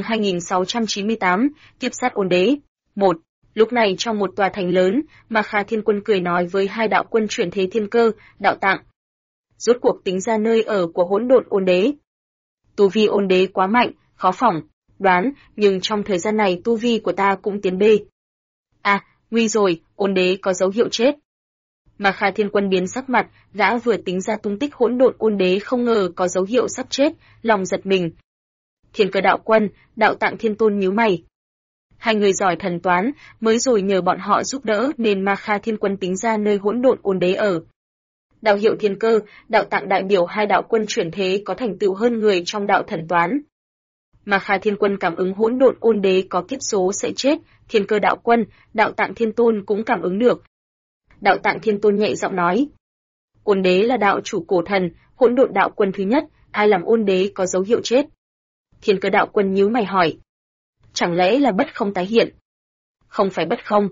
2698, kiếp sát ôn đế. 1. Lúc này trong một tòa thành lớn, Ma Kha Thiên Quân cười nói với 2 đạo quân chuyển thế thiên cơ, đạo tạng. Rốt cuộc tính ra nơi ở của hỗn độn ôn đế. Tu vi ôn đế quá mạnh, khó phỏng, đoán, nhưng trong thời gian này tu vi của ta cũng tiến bê. À, nguy rồi, ôn đế có dấu hiệu chết. Ma Kha Thiên Quân biến sắc mặt, gã vừa tính ra tung tích hỗn độn ôn đế không ngờ có dấu hiệu sắp chết, lòng giật mình. Thiên Cơ đạo quân, đạo tạng thiên tôn nhíu mày. 2 người giỏi thần toán, mới rồi nhờ bọn họ giúp đỡ nên Ma Kha Thiên Quân tính ra nơi hỗn độn ôn đế ở. Đạo hiệu Thiên Cơ, đạo tạng đại biểu 2 đạo quân chuyển thế có thành tựu hơn người trong đạo thần toán. Ma Kha Thiên Quân cảm ứng hỗn độn ôn đế có kiếp số sẽ chết, Thiên Cơ đạo quân, đạo tạng thiên tôn cũng cảm ứng được. Đạo tạng thiên tôn nhẹ giọng nói. Ôn đế là đạo chủ cổ thần, hỗn độn đạo quân thứ nhất, ai làm ôn đế có dấu hiệu chết? Thiên Cơ đạo quân nhíu mày hỏi. Chẳng lẽ là bất không tái hiện? Không phải bất không.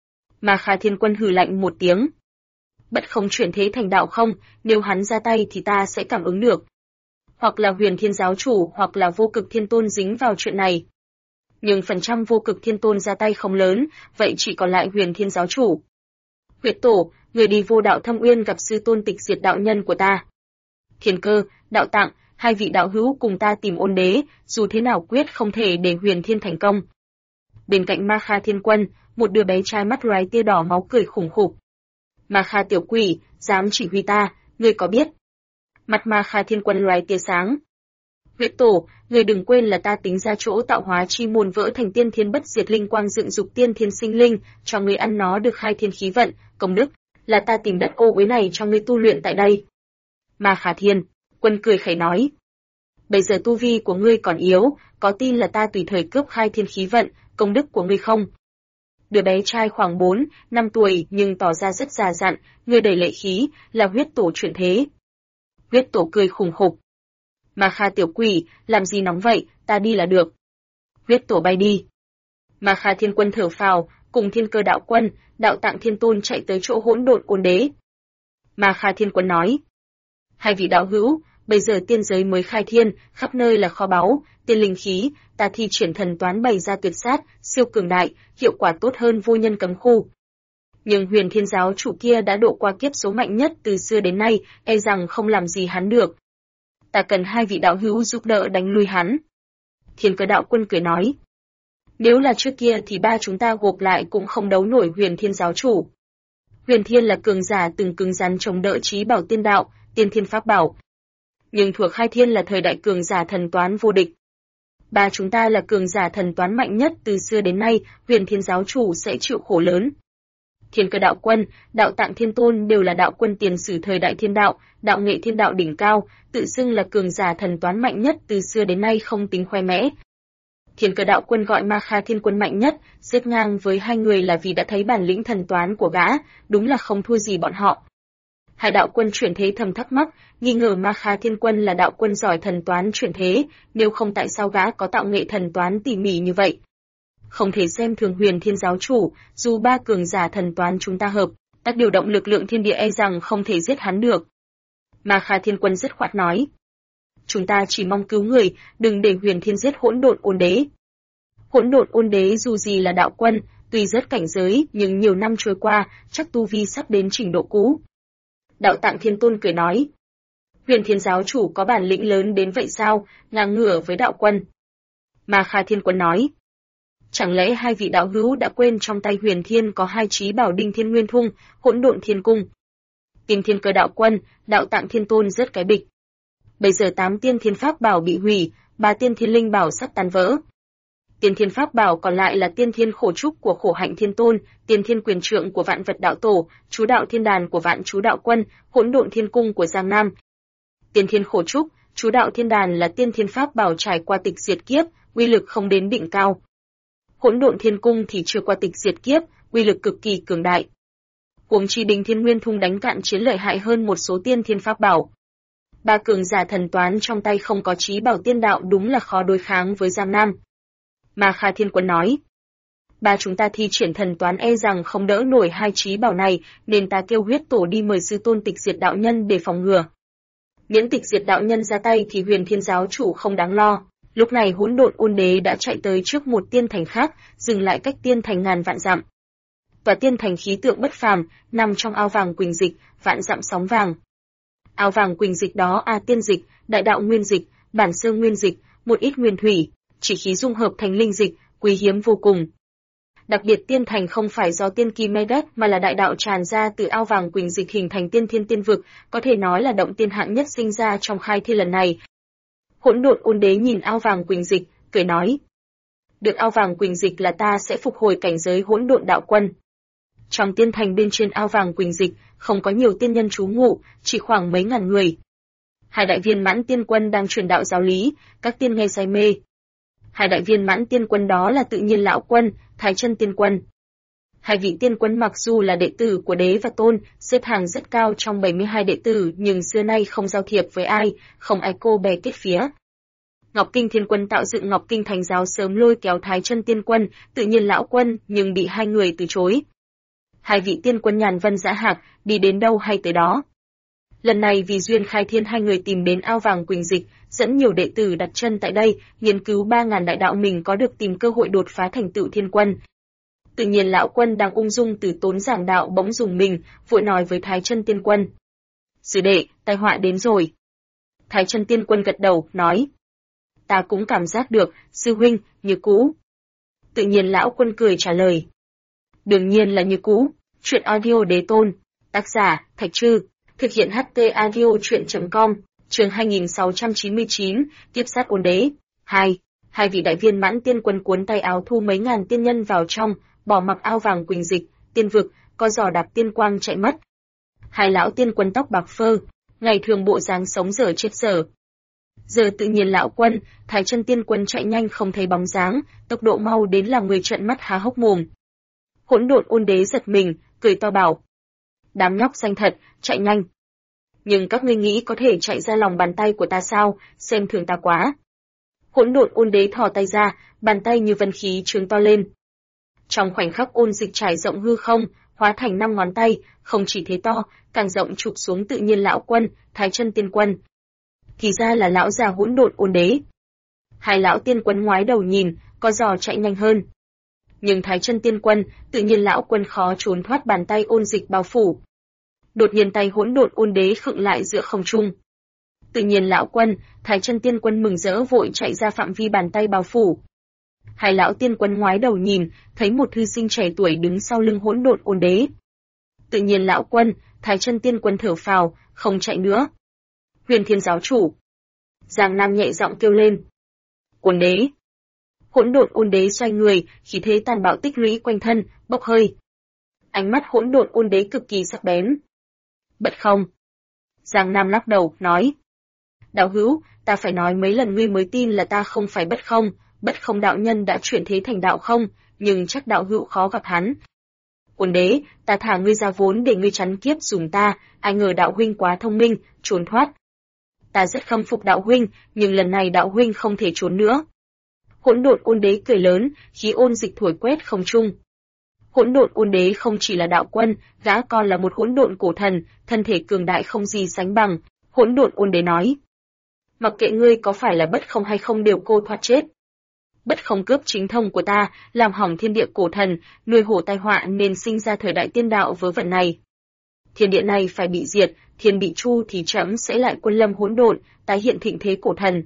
Ma Kha Thiên Quân hừ lạnh một tiếng. Bất không chuyển thế thành đạo không, nếu hắn ra tay thì ta sẽ cảm ứng được. Hoặc là Huyền Thiên giáo chủ hoặc là Vô Cực Thiên Tôn dính vào chuyện này. Nhưng phần trăm Vô Cực Thiên Tôn ra tay không lớn, vậy chỉ còn lại Huyền Thiên giáo chủ. Huyết Tổ, người đi Vô Đạo Thâm Uyên gặp sư tôn Tịch Diệt đạo nhân của ta. Thiên Cơ, đạo tạng, 2 vị đạo hữu cùng ta tìm ôn đế, dù thế nào quyết không thể để Huyền Thiên thành công. Bên cạnh Ma Kha Thiên Quân, một đứa bé trai mắt loái tia đỏ máu cười khủng khục. Ma Kha tiểu quỷ, dám chỉ huy ta, ngươi có biết? Mặt Ma Kha Thiên Quân loái tia sáng. Huyết Tổ, ngươi đừng quên là ta tính ra chỗ tạo hóa chi môn vỡ thành tiên thiên bất diệt linh quang dựng dục tiên thiên sinh linh, cho ngươi ăn nó được 2 thiên khí vận, công đức, là ta tìm đất ô uế này cho ngươi tu luyện tại đây. Ma Kha Thiên Quân cười khẩy nói. Bây giờ tu vi của ngươi còn yếu, có tin là ta tùy thời cướp 2 thiên khí vận, công đức của ngươi không? Đứa bé trai khoảng 4, 5 tuổi nhưng tỏ ra rất già dặn, người đầy lệ khí, là huyết tổ chuyển thế. Huyết tổ cười khủng khục. Ma Kha tiểu quỷ, làm gì nóng vậy, ta đi là được. Huyết tổ bay đi. Ma Kha Thiên Quân thở phào, cùng Thiên Cơ đạo quân, đạo tạng thiên tôn chạy tới chỗ hỗn độn ôn đế. Ma Kha Thiên Quân nói. 2 vị đạo hữu, bây giờ tiên giới mới khai thiên, khắp nơi là kho báu, tiên linh khí, ta thi triển thần toán bày ra tuyệt sát, siêu cường đại, hiệu quả tốt hơn vô nhân cấm khu. Nhưng Huyền Thiên giáo chủ kia đã độ qua kiếp số mạnh nhất từ xưa đến nay, e rằng không làm gì hắn được. Ta cần 2 vị đạo hữu giúp đỡ đánh lui hắn. Thiên Cơ đạo quân cười nói. Nếu là trước kia thì 3 chúng ta gộp lại cũng không đấu nổi Huyền Thiên giáo chủ. Huyền Thiên là cường giả từng cứng rắn chống đỡ trí bảo tiên đạo, tiên thiên pháp bảo. Nhưng thuộc Khai Thiên là thời đại cường giả thần toán vô địch. 3 chúng ta là cường giả thần toán mạnh nhất từ xưa đến nay, Huyền Thiên giáo chủ sẽ chịu khổ lớn. Thiên Cơ đạo quân, đạo tạng thiên tôn đều là đạo quân tiền sử thời đại thiên đạo, đạo nghệ thiên đạo đỉnh cao, tự xưng là cường giả thần toán mạnh nhất từ xưa đến nay không tính khoe mẽ. Thiên Cơ đạo quân gọi Ma Kha Thiên Quân mạnh nhất, xếp ngang với 2 người là vì đã thấy bản lĩnh thần toán của gã, đúng là không thua gì bọn họ. Hai đạo quân chuyển thế thầm thắc mắc, nghi ngờ Ma Kha Thiên Quân là đạo quân giỏi thần toán chuyển thế, nếu không tại sao gã có tạo nghệ thần toán tỉ mỉ như vậy. Không thể xem thường Huyền Thiên giáo chủ, dù ba cường giả thần toán chúng ta hợp, tác điều động lực lượng thiên địa e rằng không thể giết hắn được. Ma Kha Thiên Quân dứt khoát nói. Chúng ta chỉ mong cứu người, đừng để Huyền Thiên giết Hỗn Độn Ôn Đế. Hỗn Độn Ôn Đế dù gì là đạo quân, tuy rất cảnh giới, nhưng nhiều năm trôi qua, chắc tu vi sắp đến trình độ cũ. Đạo Tạng Thiên Tôn cười nói. Huyền Thiên giáo chủ có bản lĩnh lớn đến vậy sao, ngang ngửa với đạo quân. Ma Kha Thiên Quân nói. Chẳng lẽ hai vị đạo hữu đã quên trong tay Huyền Thiên có hai chí bảo Đinh Thiên Nguyên Thung, Hỗn Độn Thiên Cung. Kim Thiên Cơ đạo quân, Đạo Tạng Thiên Tôn rất cái bịch. Bây giờ 8 tiên thiên pháp bảo bị hủy, 3 tiên thiên linh bảo sắp tan vỡ. Tiên thiên pháp bảo còn lại là tiên thiên khổ trúc của Khổ Hạnh Thiên Tôn, tiên thiên quyền trượng của Vạn Vật Đạo Tổ, chú đạo thiên đàn của Vạn Chú Đạo Quân, Hỗn Độn Thiên Cung của Giang Nam. Tiên thiên khổ trúc, chú đạo thiên đàn là tiên thiên pháp bảo trải qua tịch diệt kiếp, uy lực không đến đỉnh cao. Hỗn Độn Thiên Cung thì chưa qua tịch diệt kiếp, uy lực cực kỳ cường đại. Huống chi Đinh Thiên Nguyên Thung đánh cạn chiến lợi hại hơn một số tiên thiên pháp bảo. Ba cường giả thần toán trong tay không có chí bảo tiên đạo đúng là khó đối kháng với Giang Nam. Ma Kha Thiên Quân nói. Ba chúng ta thi triển thần toán e rằng không đỡ nổi hai chí bảo này, nên ta kêu huyết tổ đi mời sư tôn tịch diệt đạo nhân để phòng ngừa. Miễn tịch diệt đạo nhân ra tay thì Huyền Thiên giáo chủ không đáng lo. Lúc này Hỗn Độn Ôn Đế đã chạy tới trước một tiên thành khác, dừng lại cách tiên thành ngàn vạn dặm. Tòa tiên thành khí tượng bất phàm, nằm trong ao vàng quỳnh dịch, vạn dặm sóng vàng. Ao vàng quỳnh dịch đó tiên dịch, đại đạo nguyên dịch, bản sơ nguyên dịch, một ít nguyên thủy, chỉ khí dung hợp thành linh dịch, quý hiếm vô cùng. Đặc biệt tiên thành không phải do tiên kim mê đất mà là đại đạo tràn ra từ ao vàng quỳnh dịch hình thành tiên thiên tiên vực, có thể nói là động tiên hạng nhất sinh ra trong khai thiên lần này. Hỗn Độn Ôn Đế nhìn ao vàng quỳnh dịch, cười nói. Được ao vàng quỳnh dịch là ta sẽ phục hồi cảnh giới hỗn độn đạo quân. Trong tiên thành bên trên ao vàng quỳnh dịch, không có nhiều tiên nhân trú ngụ, chỉ khoảng mấy ngàn người. Hai đại viên mãn tiên quân đang truyền đạo giáo lý, các tiên nghe say mê. Hai đại viên mãn tiên quân đó là Tự Nhiên Lão Quân, Thái Chân Tiên Quân. Hai vị tiên quân mặc dù là đệ tử của Đế và Tôn, xếp hàng rất cao trong 72 đệ tử nhưng xưa nay không giao thiệp với ai, không ai cô bè kết phía. Ngọc Kinh Thiên Quân tạo dựng Ngọc Kinh Thành giáo sớm lôi kéo Thái Chân Tiên Quân, Tự Nhiên Lão Quân nhưng bị hai người từ chối. Hai vị tiên quân nhàn vân dã hạc, đi đến đâu hay tới đó. Lần này vì duyên khai thiên hai người tìm đến ao vàng quỳnh dịch, dẫn nhiều đệ tử đặt chân tại đây, nghiên cứu 3.000 đại đạo mình có được tìm cơ hội đột phá thành tựu thiên quân. Tự Nhiên Lão Quân đang ung dung từ tốn giảng đạo bỗng dùng mình, vội nói với Thái Chân Tiên Quân. Sư đệ, tai họa đến rồi. Thái Chân Tiên Quân gật đầu, nói. Ta cũng cảm giác được, sư huynh, như cũ. Tự Nhiên Lão Quân cười trả lời. Đương nhiên là như cũ, truyện audio Đế Tôn, tác giả, Thạch Trư, thực hiện HT audio truyện.com, chương 2699, tiếp sát ôn đế. 2. Hai vị đại viên mãn tiên quân cuốn tay áo thu mấy ngàn tiên nhân vào trong, bỏ mặc ao vàng quỳnh dịch, tiên vực, co giò đạp tiên quang chạy mất. Hai lão tiên quân tóc bạc phơ, ngày thường bộ dáng sống dở chết dở. Giờ Tự Nhiên Lão Quân, Thái Chân Tiên Quân chạy nhanh không thấy bóng dáng, tốc độ mau đến làm người trợn mắt há hốc mồm. Hỗn Độn Ôn Đế giật mình, cười to bảo. Đám nhóc xanh thật, chạy nhanh. Nhưng các ngươi nghĩ có thể chạy ra lòng bàn tay của ta sao, xem thường ta quá. Hỗn Độn Ôn Đế thò tay ra, bàn tay như vân khí trướng to lên. Trong khoảnh khắc ôn dịch trải rộng hư không, hóa thành 5 ngón tay, không chỉ thế to, càng rộng chụp xuống Tự Nhiên Lão Quân, Thái Chân Tiên Quân. Thì ra là lão già Hỗn Độn Ôn Đế. Hai lão tiên quân ngoái đầu nhìn, co giò chạy nhanh hơn. Nhưng Thái Chân Tiên Quân, Tự Nhiên Lão Quân khó trốn thoát bàn tay ôn dịch bao phủ. Đột nhiên tay Hỗn Độn Ôn Đế khựng lại giữa không trung. Tự Nhiên Lão Quân, Thái Chân Tiên Quân mừng rỡ vội chạy ra phạm vi bàn tay bao phủ. Hai lão tiên quân ngoái đầu nhìn, thấy một thư sinh trẻ tuổi đứng sau lưng Hỗn Độn Ôn Đế. Tự Nhiên Lão Quân, Thái Chân Tiên Quân thở phào, không chạy nữa. Huyền Thiên giáo chủ. Giang Nam nhẹ giọng kêu lên. Ôn đế. Hỗn Độn Ôn Đế xoay người, khí thế tàn bạo tích lũy quanh thân, bốc hơi. Ánh mắt Hỗn Độn Ôn Đế cực kỳ sắc bén. Bất không. Giang Nam lắc đầu, nói. Đạo hữu, ta phải nói mấy lần ngươi mới tin là ta không phải bất không đạo nhân đã chuyển thế thành đạo không, nhưng chắc đạo hữu khó gặp hắn. Ôn Đế, ta thả ngươi ra vốn để ngươi chắn kiếp dùng ta, ai ngờ đạo huynh quá thông minh, trốn thoát. Ta rất khâm phục đạo huynh, nhưng lần này đạo huynh không thể trốn nữa. Hỗn độn Ôn Đế cười lớn, khí ôn dịch thổi quét không trung. Hỗn độn Ôn Đế không chỉ là đạo quân, gã còn là một hỗn độn cổ thần, thân thể cường đại không gì sánh bằng. Hỗn độn Ôn Đế nói: mặc kệ ngươi có phải là bất không hay không đều cô thoát chết. Bất không cướp chính thông của ta, làm hỏng thiên địa cổ thần, nuôi hổ tai họa nên sinh ra thời đại tiên đạo vớ vẩn này. Thiên địa này phải bị diệt, thiên bị chu thì trẫm sẽ lại quân lâm hỗn độn, tái hiện thịnh thế cổ thần.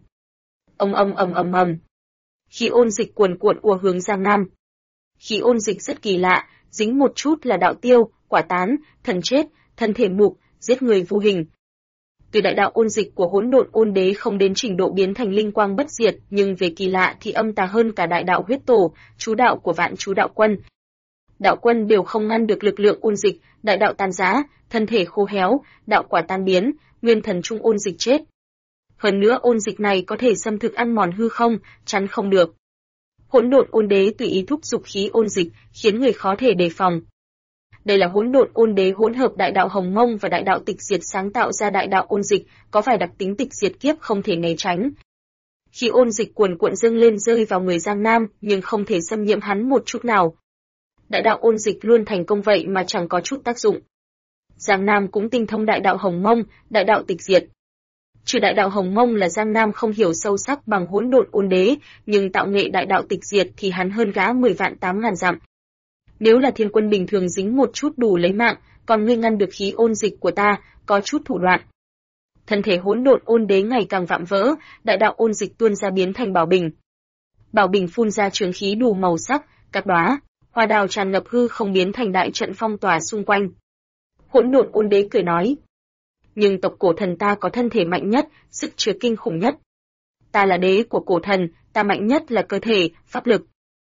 Ầm. Khí ôn dịch cuồn cuộn ùa hướng Giang Nam. Khí ôn dịch rất kỳ lạ, dính một chút là đạo tiêu, quả tán, thần chết, thân thể mục, giết người vô hình. Tuy đại đạo ôn dịch của hỗn độn Ôn Đế không đến trình độ biến thành linh quang bất diệt, nhưng về kỳ lạ thì âm tà hơn cả đại đạo huyết tổ, chú đạo của vạn chú đạo quân. Đạo quân đều không ngăn được lực lượng ôn dịch, đại đạo tan rã, thân thể khô héo, đạo quả tan biến, nguyên thần trung ôn dịch chết. Hơn nữa ôn dịch này có thể xâm thực ăn mòn hư không, chắn không được. Hỗn độn Ôn Đế tùy ý thúc dục khí ôn dịch, khiến người khó thể đề phòng. Đây là hỗn độn Ôn Đế hỗn hợp đại đạo Hồng Mông và đại đạo tịch diệt sáng tạo ra đại đạo ôn dịch, có vài đặc tính tịch diệt kiếp không thể né tránh. Khi ôn dịch cuồn cuộn dâng lên rơi vào người Giang Nam, nhưng không thể xâm nhiễm hắn một chút nào. Đại đạo ôn dịch luôn thành công vậy mà chẳng có chút tác dụng. Giang Nam cũng tinh thông đại đạo Hồng Mông, đại đạo tịch diệt. Trừ đại đạo Hồng Mông là Giang Nam không hiểu sâu sắc bằng hỗn độn Ôn Đế, nhưng tạo nghệ đại đạo tịch diệt thì hắn hơn gã 10 vạn 8 ngàn dặm. Nếu là thiên quân bình thường dính một chút đủ lấy mạng, còn ngươi ngăn được khí ôn dịch của ta, có chút thủ đoạn. Thân thể hỗn độn Ôn Đế ngày càng vạm vỡ, đại đạo ôn dịch tuôn ra biến thành bảo bình. Bảo bình phun ra trường khí đủ màu sắc, các đóa hoa đào tràn ngập hư không biến thành đại trận phong tỏa xung quanh. Hỗn độn Ôn Đế cười nói: nhưng tộc cổ thần ta có thân thể mạnh nhất, sức chứa kinh khủng nhất. Ta là đế của cổ thần, ta mạnh nhất là cơ thể, pháp lực.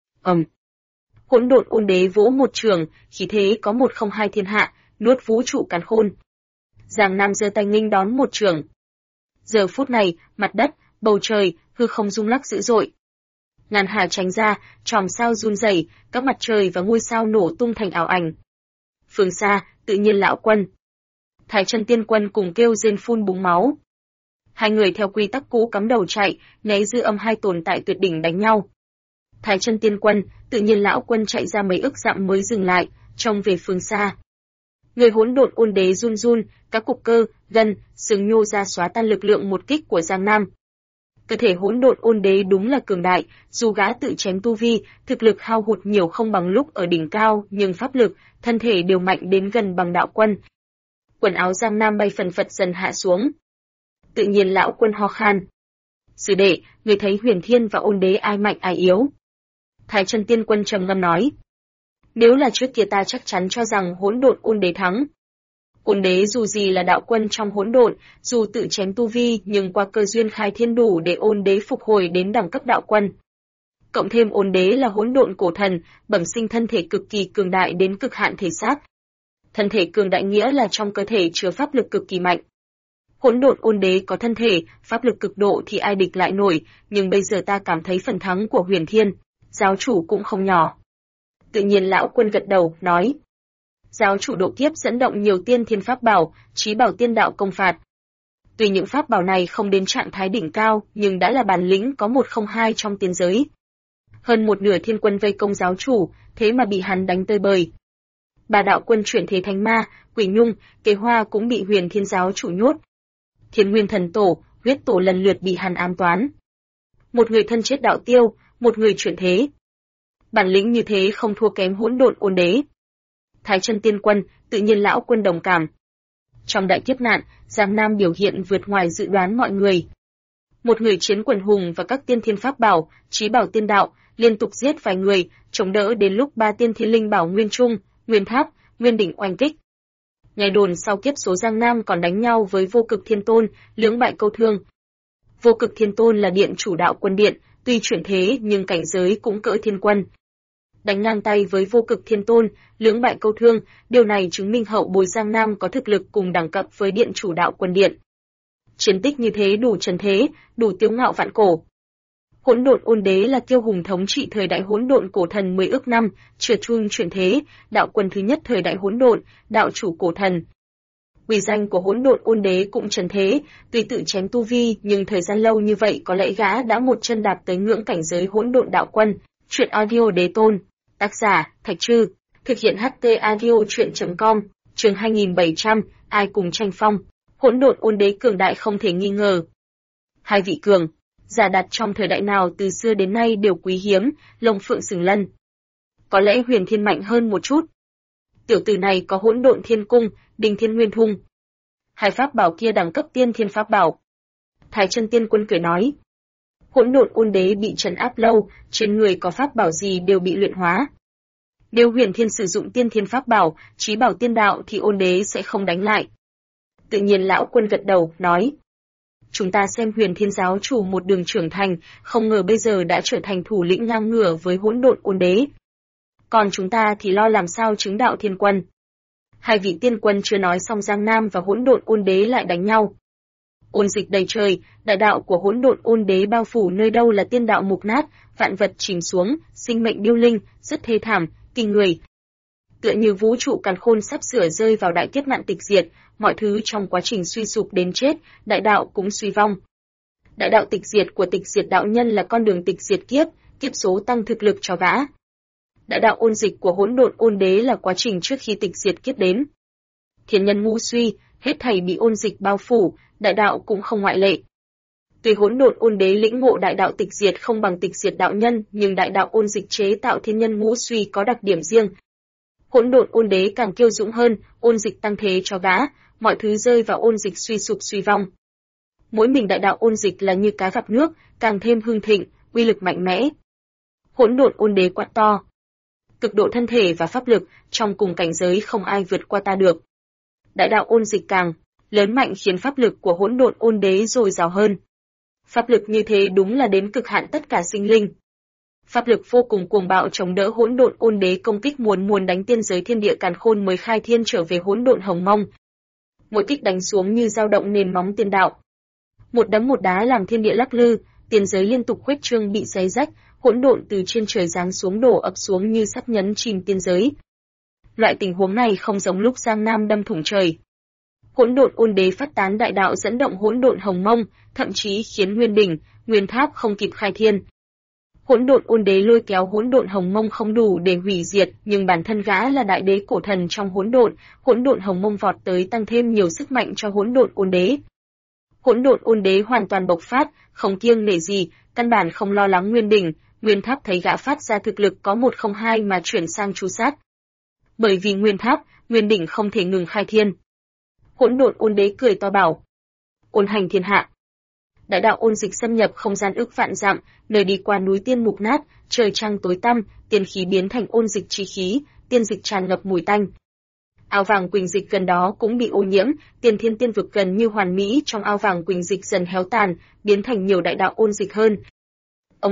Hỗn độn Ôn Đế vỗ một trường, khí thế có 102 thiên hạ, nuốt vũ trụ càn khôn. Giang Nam giơ tay nghênh đón một trường. Giờ phút này, mặt đất, bầu trời, hư không rung lắc dữ dội. Ngàn hà tránh ra, chòm sao run rẩy, các mặt trời và ngôi sao nổ tung thành ảo ảnh. Phương xa, tự nhiên lão quân, Thái Chân Tiên Quân cùng kêu rên phun búng máu. Hai người theo quy tắc cũ cắm đầu chạy, né dư âm hai tồn tại tuyệt đỉnh đánh nhau. Thái Chân Tiên Quân, tự nhiên lão quân chạy ra mấy ức dặm mới dừng lại, trông về phương xa. Người hỗn độn Ôn Đế run run, các cục cơ, gân, xương nhô ra xóa tan lực lượng một kích của Giang Nam. Cơ thể hỗn độn Ôn Đế đúng là cường đại, dù gã tự chém tu vi, thực lực hao hụt nhiều không bằng lúc ở đỉnh cao, nhưng pháp lực, thân thể đều mạnh đến gần bằng đạo quân. Quần áo Giang Nam bay phần phật dần hạ xuống. Tự nhiên lão quân ho khan. Sư đệ, người thấy Huyền Thiên và Ôn Đế ai mạnh ai yếu? Thái Chân Tiên Quân trầm ngâm nói. Nếu là trước kia ta chắc chắn cho rằng hỗn độn Ôn Đế thắng. Ôn Đế dù gì là đạo quân trong hỗn độn, dù tự chém tu vi nhưng qua cơ duyên khai thiên đủ để Ôn Đế phục hồi đến đẳng cấp đạo quân. Cộng thêm Ôn Đế là hỗn độn cổ thần, bẩm sinh thân thể cực kỳ cường đại đến cực hạn thể xác. Thân thể cường đại nghĩa là trong cơ thể chứa pháp lực cực kỳ mạnh. Hỗn độn Ôn Đế có thân thể, pháp lực cực độ thì ai địch lại nổi, nhưng bây giờ ta cảm thấy phần thắng của Huyền Thiên, giáo chủ cũng không nhỏ. Tự nhiên lão quân gật đầu, nói. Giáo chủ độ kiếp dẫn động nhiều tiên thiên pháp bảo, chí bảo tiên đạo công phạt. Tuy những pháp bảo này không đến trạng thái đỉnh cao, nhưng đã là bản lĩnh có 102 trong tiên giới. Hơn một nửa thiên quân vây công giáo chủ, thế mà bị hắn đánh tơi bời. Bà đạo quân chuyển thế thành ma, Quỷ Nhung, Kế Hoa cũng bị Huyền Thiên giáo chủ nhốt. Thiên Nguyên Thần Tổ, Huyết Tổ lần lượt bị hắn ám toán. Một người thân chết đạo tiêu, một người chuyển thế. Bản lĩnh như thế không thua kém hỗn độn Ôn Đế. Thái Chân Tiên Quân, tự nhiên lão quân đồng cảm. Trong đại kiếp nạn, Giang Nam biểu hiện vượt ngoài dự đoán mọi người. Một người chiến quần hùng và các tiên thiên pháp bảo, chí bảo tiên đạo, liên tục giết vài người, chống đỡ đến lúc 3 tiên thiên linh bảo Nguyên Trung, Nguyên Tháp, Nguyên Đỉnh oanh kích. Nghe đồn sau kiếp số Giang Nam còn đánh nhau với Vô Cực Thiên Tôn, lưỡng bại câu thương. Vô Cực Thiên Tôn là điện chủ đạo quân điện, tuy chuyển thế nhưng cảnh giới cũng cỡ thiên quân. Đánh ngang tay với Vô Cực Thiên Tôn, lưỡng bại câu thương, điều này chứng minh hậu bối Giang Nam có thực lực cùng đẳng cấp với điện chủ đạo quân điện. Chiến tích như thế đủ trần thế, đủ kiêu ngạo vạn cổ. Hỗn độn ôn đế là kiêu hùng thống trị thời đại hỗn độn cổ thần 10 ức năm, trượt chuông chuyển thế, đạo quân thứ nhất thời đại hỗn độn, đạo chủ cổ thần. Uy danh của hỗn độn ôn đế cũng trần thế, tuy tự chém tu vi nhưng thời gian lâu như vậy có lẽ gã đã một chân đạp tới ngưỡng cảnh giới hỗn độn đạo quân. Truyện audio đế tôn, tác giả Thạch Trư, thực hiện HT audio truyện.com, chương 2700, ai cùng tranh phong. Hỗn độn ôn đế cường đại không thể nghi ngờ. Hai vị cường giả đặt trong thời đại nào từ xưa đến nay đều quý hiếm, lông phượng sừng lân. Có lẽ Huyền Thiên mạnh hơn một chút. Tiểu tử này có hỗn độn thiên cung, đình thiên nguyên thung. Hai pháp bảo kia đẳng cấp tiên thiên pháp bảo. Thái chân tiên quân cười nói. Hỗn độn ôn đế bị trấn áp lâu, trên người có pháp bảo gì đều bị luyện hóa. Nếu Huyền Thiên sử dụng tiên thiên pháp bảo, chí bảo tiên đạo thì ôn đế sẽ không đánh lại. Tự nhiên lão quân gật đầu, nói. Chúng ta xem Huyền Thiên giáo chủ một đường trưởng thành, không ngờ bây giờ đã trở thành thủ lĩnh ngang ngửa với hỗn độn ôn đế. Còn chúng ta thì lo làm sao chứng đạo thiên quân. Hai vị tiên quân chưa nói xong Giang Nam và hỗn độn ôn đế lại đánh nhau. Ôn dịch đầy trời, đại đạo của hỗn độn ôn đế bao phủ nơi đâu là tiên đạo mục nát, vạn vật chìm xuống, sinh mệnh điêu linh, rất thê thảm, kinh người. Tựa như vũ trụ càn khôn sắp sửa rơi vào đại kiếp nạn tịch diệt, mọi thứ trong quá trình suy sụp đến chết, đại đạo cũng suy vong. Đại đạo tịch diệt của tịch diệt đạo nhân là con đường tịch diệt kiếp, kiếp số tăng thực lực cho gã. Đại đạo ôn dịch của hỗn độn ôn đế là quá trình trước khi tịch diệt kiếp đến. Thiên nhân ngũ suy, hết thảy bị ôn dịch bao phủ, đại đạo cũng không ngoại lệ. Tuy hỗn độn ôn đế lĩnh ngộ đại đạo tịch diệt không bằng tịch diệt đạo nhân, nhưng đại đạo ôn dịch chế tạo thiên nhân ngũ suy có đặc điểm riêng. Hỗn độn ôn đế càng kiêu dũng hơn, ôn dịch tăng thế cho gã, mọi thứ rơi vào ôn dịch suy sụp suy vong. Mỗi mình đại đạo ôn dịch là như cá gặp nước, càng thêm hưng thịnh, uy lực mạnh mẽ. Hỗn độn ôn đế quát to. Cực độ thân thể và pháp lực, trong cùng cảnh giới không ai vượt qua ta được. Đại đạo ôn dịch càng lớn mạnh khiến pháp lực của hỗn độn ôn đế dồi dào hơn. Pháp lực như thế đúng là đến cực hạn tất cả sinh linh. Pháp lực vô cùng cuồng bạo chống đỡ hỗn độn ôn đế công kích muốn đánh tiên giới thiên địa càn khôn mới khai thiên trở về hỗn độn hồng mông. Mỗi kích đánh xuống như dao động nền móng tiên đạo. Một đấm một đá làm thiên địa lắc lư, tiên giới liên tục khuếch trương bị xé rách, hỗn độn từ trên trời giáng xuống đổ ập xuống như sắp nhấn chìm tiên giới. Loại tình huống này không giống lúc Giang Nam đâm thủng trời. Hỗn độn ôn đế phát tán đại đạo dẫn động hỗn độn hồng mông, thậm chí khiến Nguyên Đỉnh, Nguyên Tháp không kịp khai thiên. Hỗn độn ôn đế lôi kéo hỗn độn hồng mông không đủ để hủy diệt, nhưng bản thân gã là đại đế cổ thần trong hỗn độn hồng mông vọt tới tăng thêm nhiều sức mạnh cho hỗn độn ôn đế. Hỗn độn ôn đế hoàn toàn bộc phát, không kiêng nể gì, căn bản không lo lắng Nguyên Đỉnh, Nguyên Tháp thấy gã phát ra thực lực có 102 mà chuyển sang tru sát. Bởi vì Nguyên Tháp, Nguyên Đỉnh không thể ngừng khai thiên. Hỗn độn ôn đế cười to bảo: "Ôn hành thiên hạ." Đại đạo ôn dịch xâm nhập không gian ức vạn dặm, nơi đi qua núi tiên mục nát, trời trăng tối tăm, tiên khí biến thành ôn dịch chi khí, tiên dịch tràn ngập mùi tanh. Ao vàng quỳnh dịch gần đó cũng bị ô nhiễm, tiên thiên tiên vực gần như hoàn mỹ trong ao vàng quỳnh dịch dần héo tàn, biến thành nhiều đại đạo ôn dịch hơn. Ầm.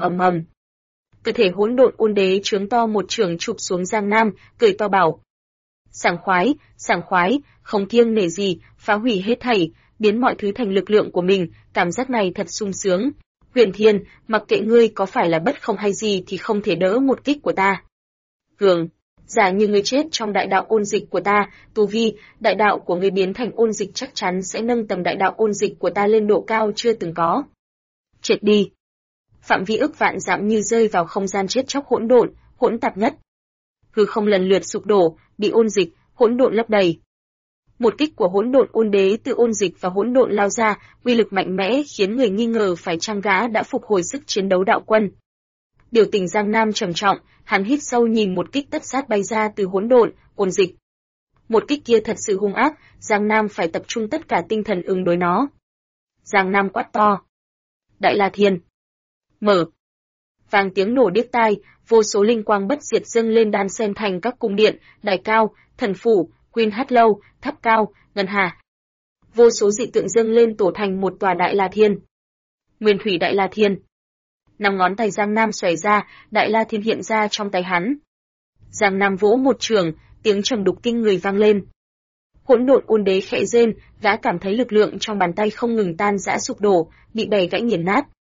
Cơ thể hỗn độn ôn đế trướng to một trường chụp xuống Giang Nam, cười to bảo: sảng khoái, không kiêng nể gì, phá hủy hết thảy, biến mọi thứ thành lực lượng của mình, cảm giác này thật sung sướng. Huyền Thiên, mặc kệ ngươi có phải là bất không hay gì thì không thể đỡ một kích của ta. Cường, giả như ngươi chết trong đại đạo ôn dịch của ta, tu vi, đại đạo của ngươi biến thành ôn dịch chắc chắn sẽ nâng tầm đại đạo ôn dịch của ta lên độ cao chưa từng có. Triệt đi. Phạm vi ức vạn dặm như rơi vào không gian chết chóc hỗn tạp nhất. Hư không lần lượt sụp đổ, bị ôn dịch, hỗn độn lấp đầy. Một kích của hỗn độn ôn đế từ ôn dịch và hỗn độn lao ra, uy lực mạnh mẽ khiến người nghi ngờ phải chăng gã đã phục hồi sức chiến đấu đạo quân. Biểu tình Giang Nam trầm trọng, hắn hít sâu nhìn một kích tất sát bay ra từ hỗn độn, ôn dịch. Một kích kia thật sự hung ác, Giang Nam phải tập trung tất cả tinh thần ứng đối nó. Giang Nam quát to: Đại La Thiên! Mở! Vang tiếng nổ điếc tai, vô số linh quang bất diệt dâng lên đan xen thành các cung điện, đài cao, thần phủ, Queen Hát Lâu, tháp cao, ngân hà. Vô số dị tượng dâng lên tổ thành một tòa Đại La Thiên. Nguyên thủy Đại La Thiên. 5 ngón tay Giang Nam xoài ra, Đại La Thiên hiện ra trong tay hắn. Giang Nam vỗ một trường, tiếng trầm đục kinh người vang lên. Hỗn độn ôn đế khẽ rên, gã cảm thấy lực lượng trong bàn tay không ngừng tan rã sụp đổ, bị bẻ gãy nghiền nát.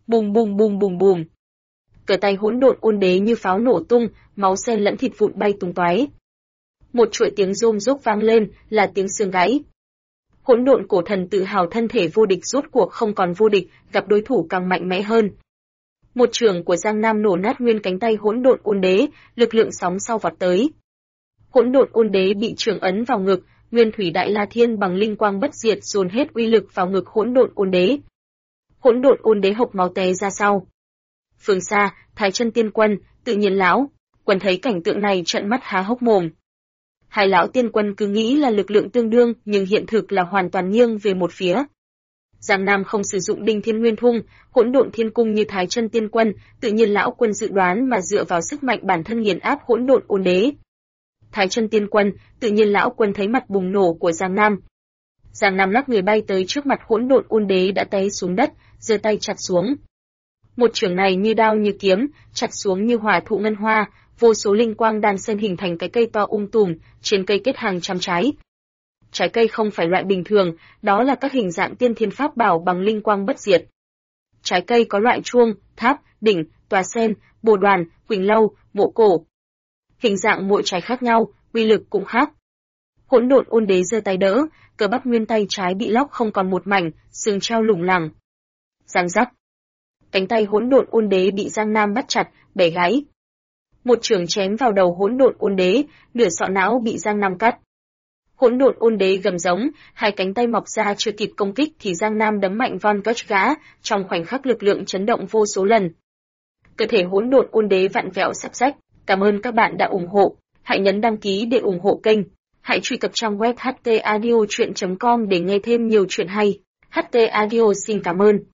Bùm bùm bùm bùm bùm. Cờ tay hỗn độn ôn đế như pháo nổ tung, máu xen lẫn thịt vụn bay tung tóe. Một chuỗi tiếng rôm rúc vang lên, là tiếng xương gãy. Hỗn độn cổ thần tự hào thân thể vô địch rốt cuộc không còn vô địch, gặp đối thủ càng mạnh mẽ hơn. Một chưởng của Giang Nam nổ nát nguyên cánh tay hỗn độn ôn đế, lực lượng sóng sau vọt tới. Hỗn độn ôn đế bị chưởng ấn vào ngực, Nguyên Thủy Đại La Thiên bằng linh quang bất diệt dồn hết uy lực vào ngực hỗn độn ôn đế. Hỗn độn ôn đế hộc máu té ra sau. Phương xa, Thái Chân Tiên Quân, Tự Nhiên lão, Quân thấy cảnh tượng này trợn mắt há hốc mồm. Hai lão tiên quân cứ nghĩ là lực lượng tương đương, nhưng hiện thực là hoàn toàn nghiêng về một phía. Giang Nam không sử dụng Đinh Thiên Nguyên Thung, Hỗn Độn Thiên Cung như Thái Chân Tiên Quân, Tự Nhiên lão quân dự đoán mà dựa vào sức mạnh bản thân nghiền áp hỗn độn ôn đế. Thái Chân Tiên Quân, Tự Nhiên lão quân thấy mặt bùng nổ của Giang Nam. Giang Nam lắc người bay tới trước mặt hỗn độn ôn đế đã té xuống đất, giơ tay chặt xuống. Một chưởng này như đao như kiếm, chặt xuống như hỏa thụ ngân hoa, vô số linh quang đan xen hình thành cái cây to tùm, trên cây kết hàng trăm trái. Trái cây không phải loại bình thường, đó là các hình dạng tiên thiên pháp bảo bằng linh quang bất diệt. Trái cây có loại chuông, tháp, đỉnh, tòa sen, bồ đoàn, quỳnh lâu, mộ cổ. Hình dạng mỗi trái khác nhau, uy lực cũng khác. Hỗn độn ôn đế giơ tay đỡ, cơ bắp nguyên tay trái bị lóc không còn một mảnh, xương treo lủng lẳng. Giang rắc. Cánh tay hỗn độn ôn đế bị Giang Nam bắt chặt, bẻ gãy. Một chưởng chém vào đầu hỗn độn ôn đế, nửa sọ não bị Giang Nam cắt. Hỗn độn ôn đế gầm giống, hai cánh tay mọc ra chưa kịp công kích thì Giang Nam đấm mạnh Von Gogh gã, trong khoảnh khắc lực lượng chấn động vô số lần. Cơ thể hỗn độn ôn đế vặn vẹo sắp rách. Cảm ơn các bạn đã ủng hộ. Hãy nhấn đăng ký để ủng hộ kênh. Hãy truy cập trang web htaudio.com để nghe thêm nhiều chuyện hay. HT Audio xin cảm ơn.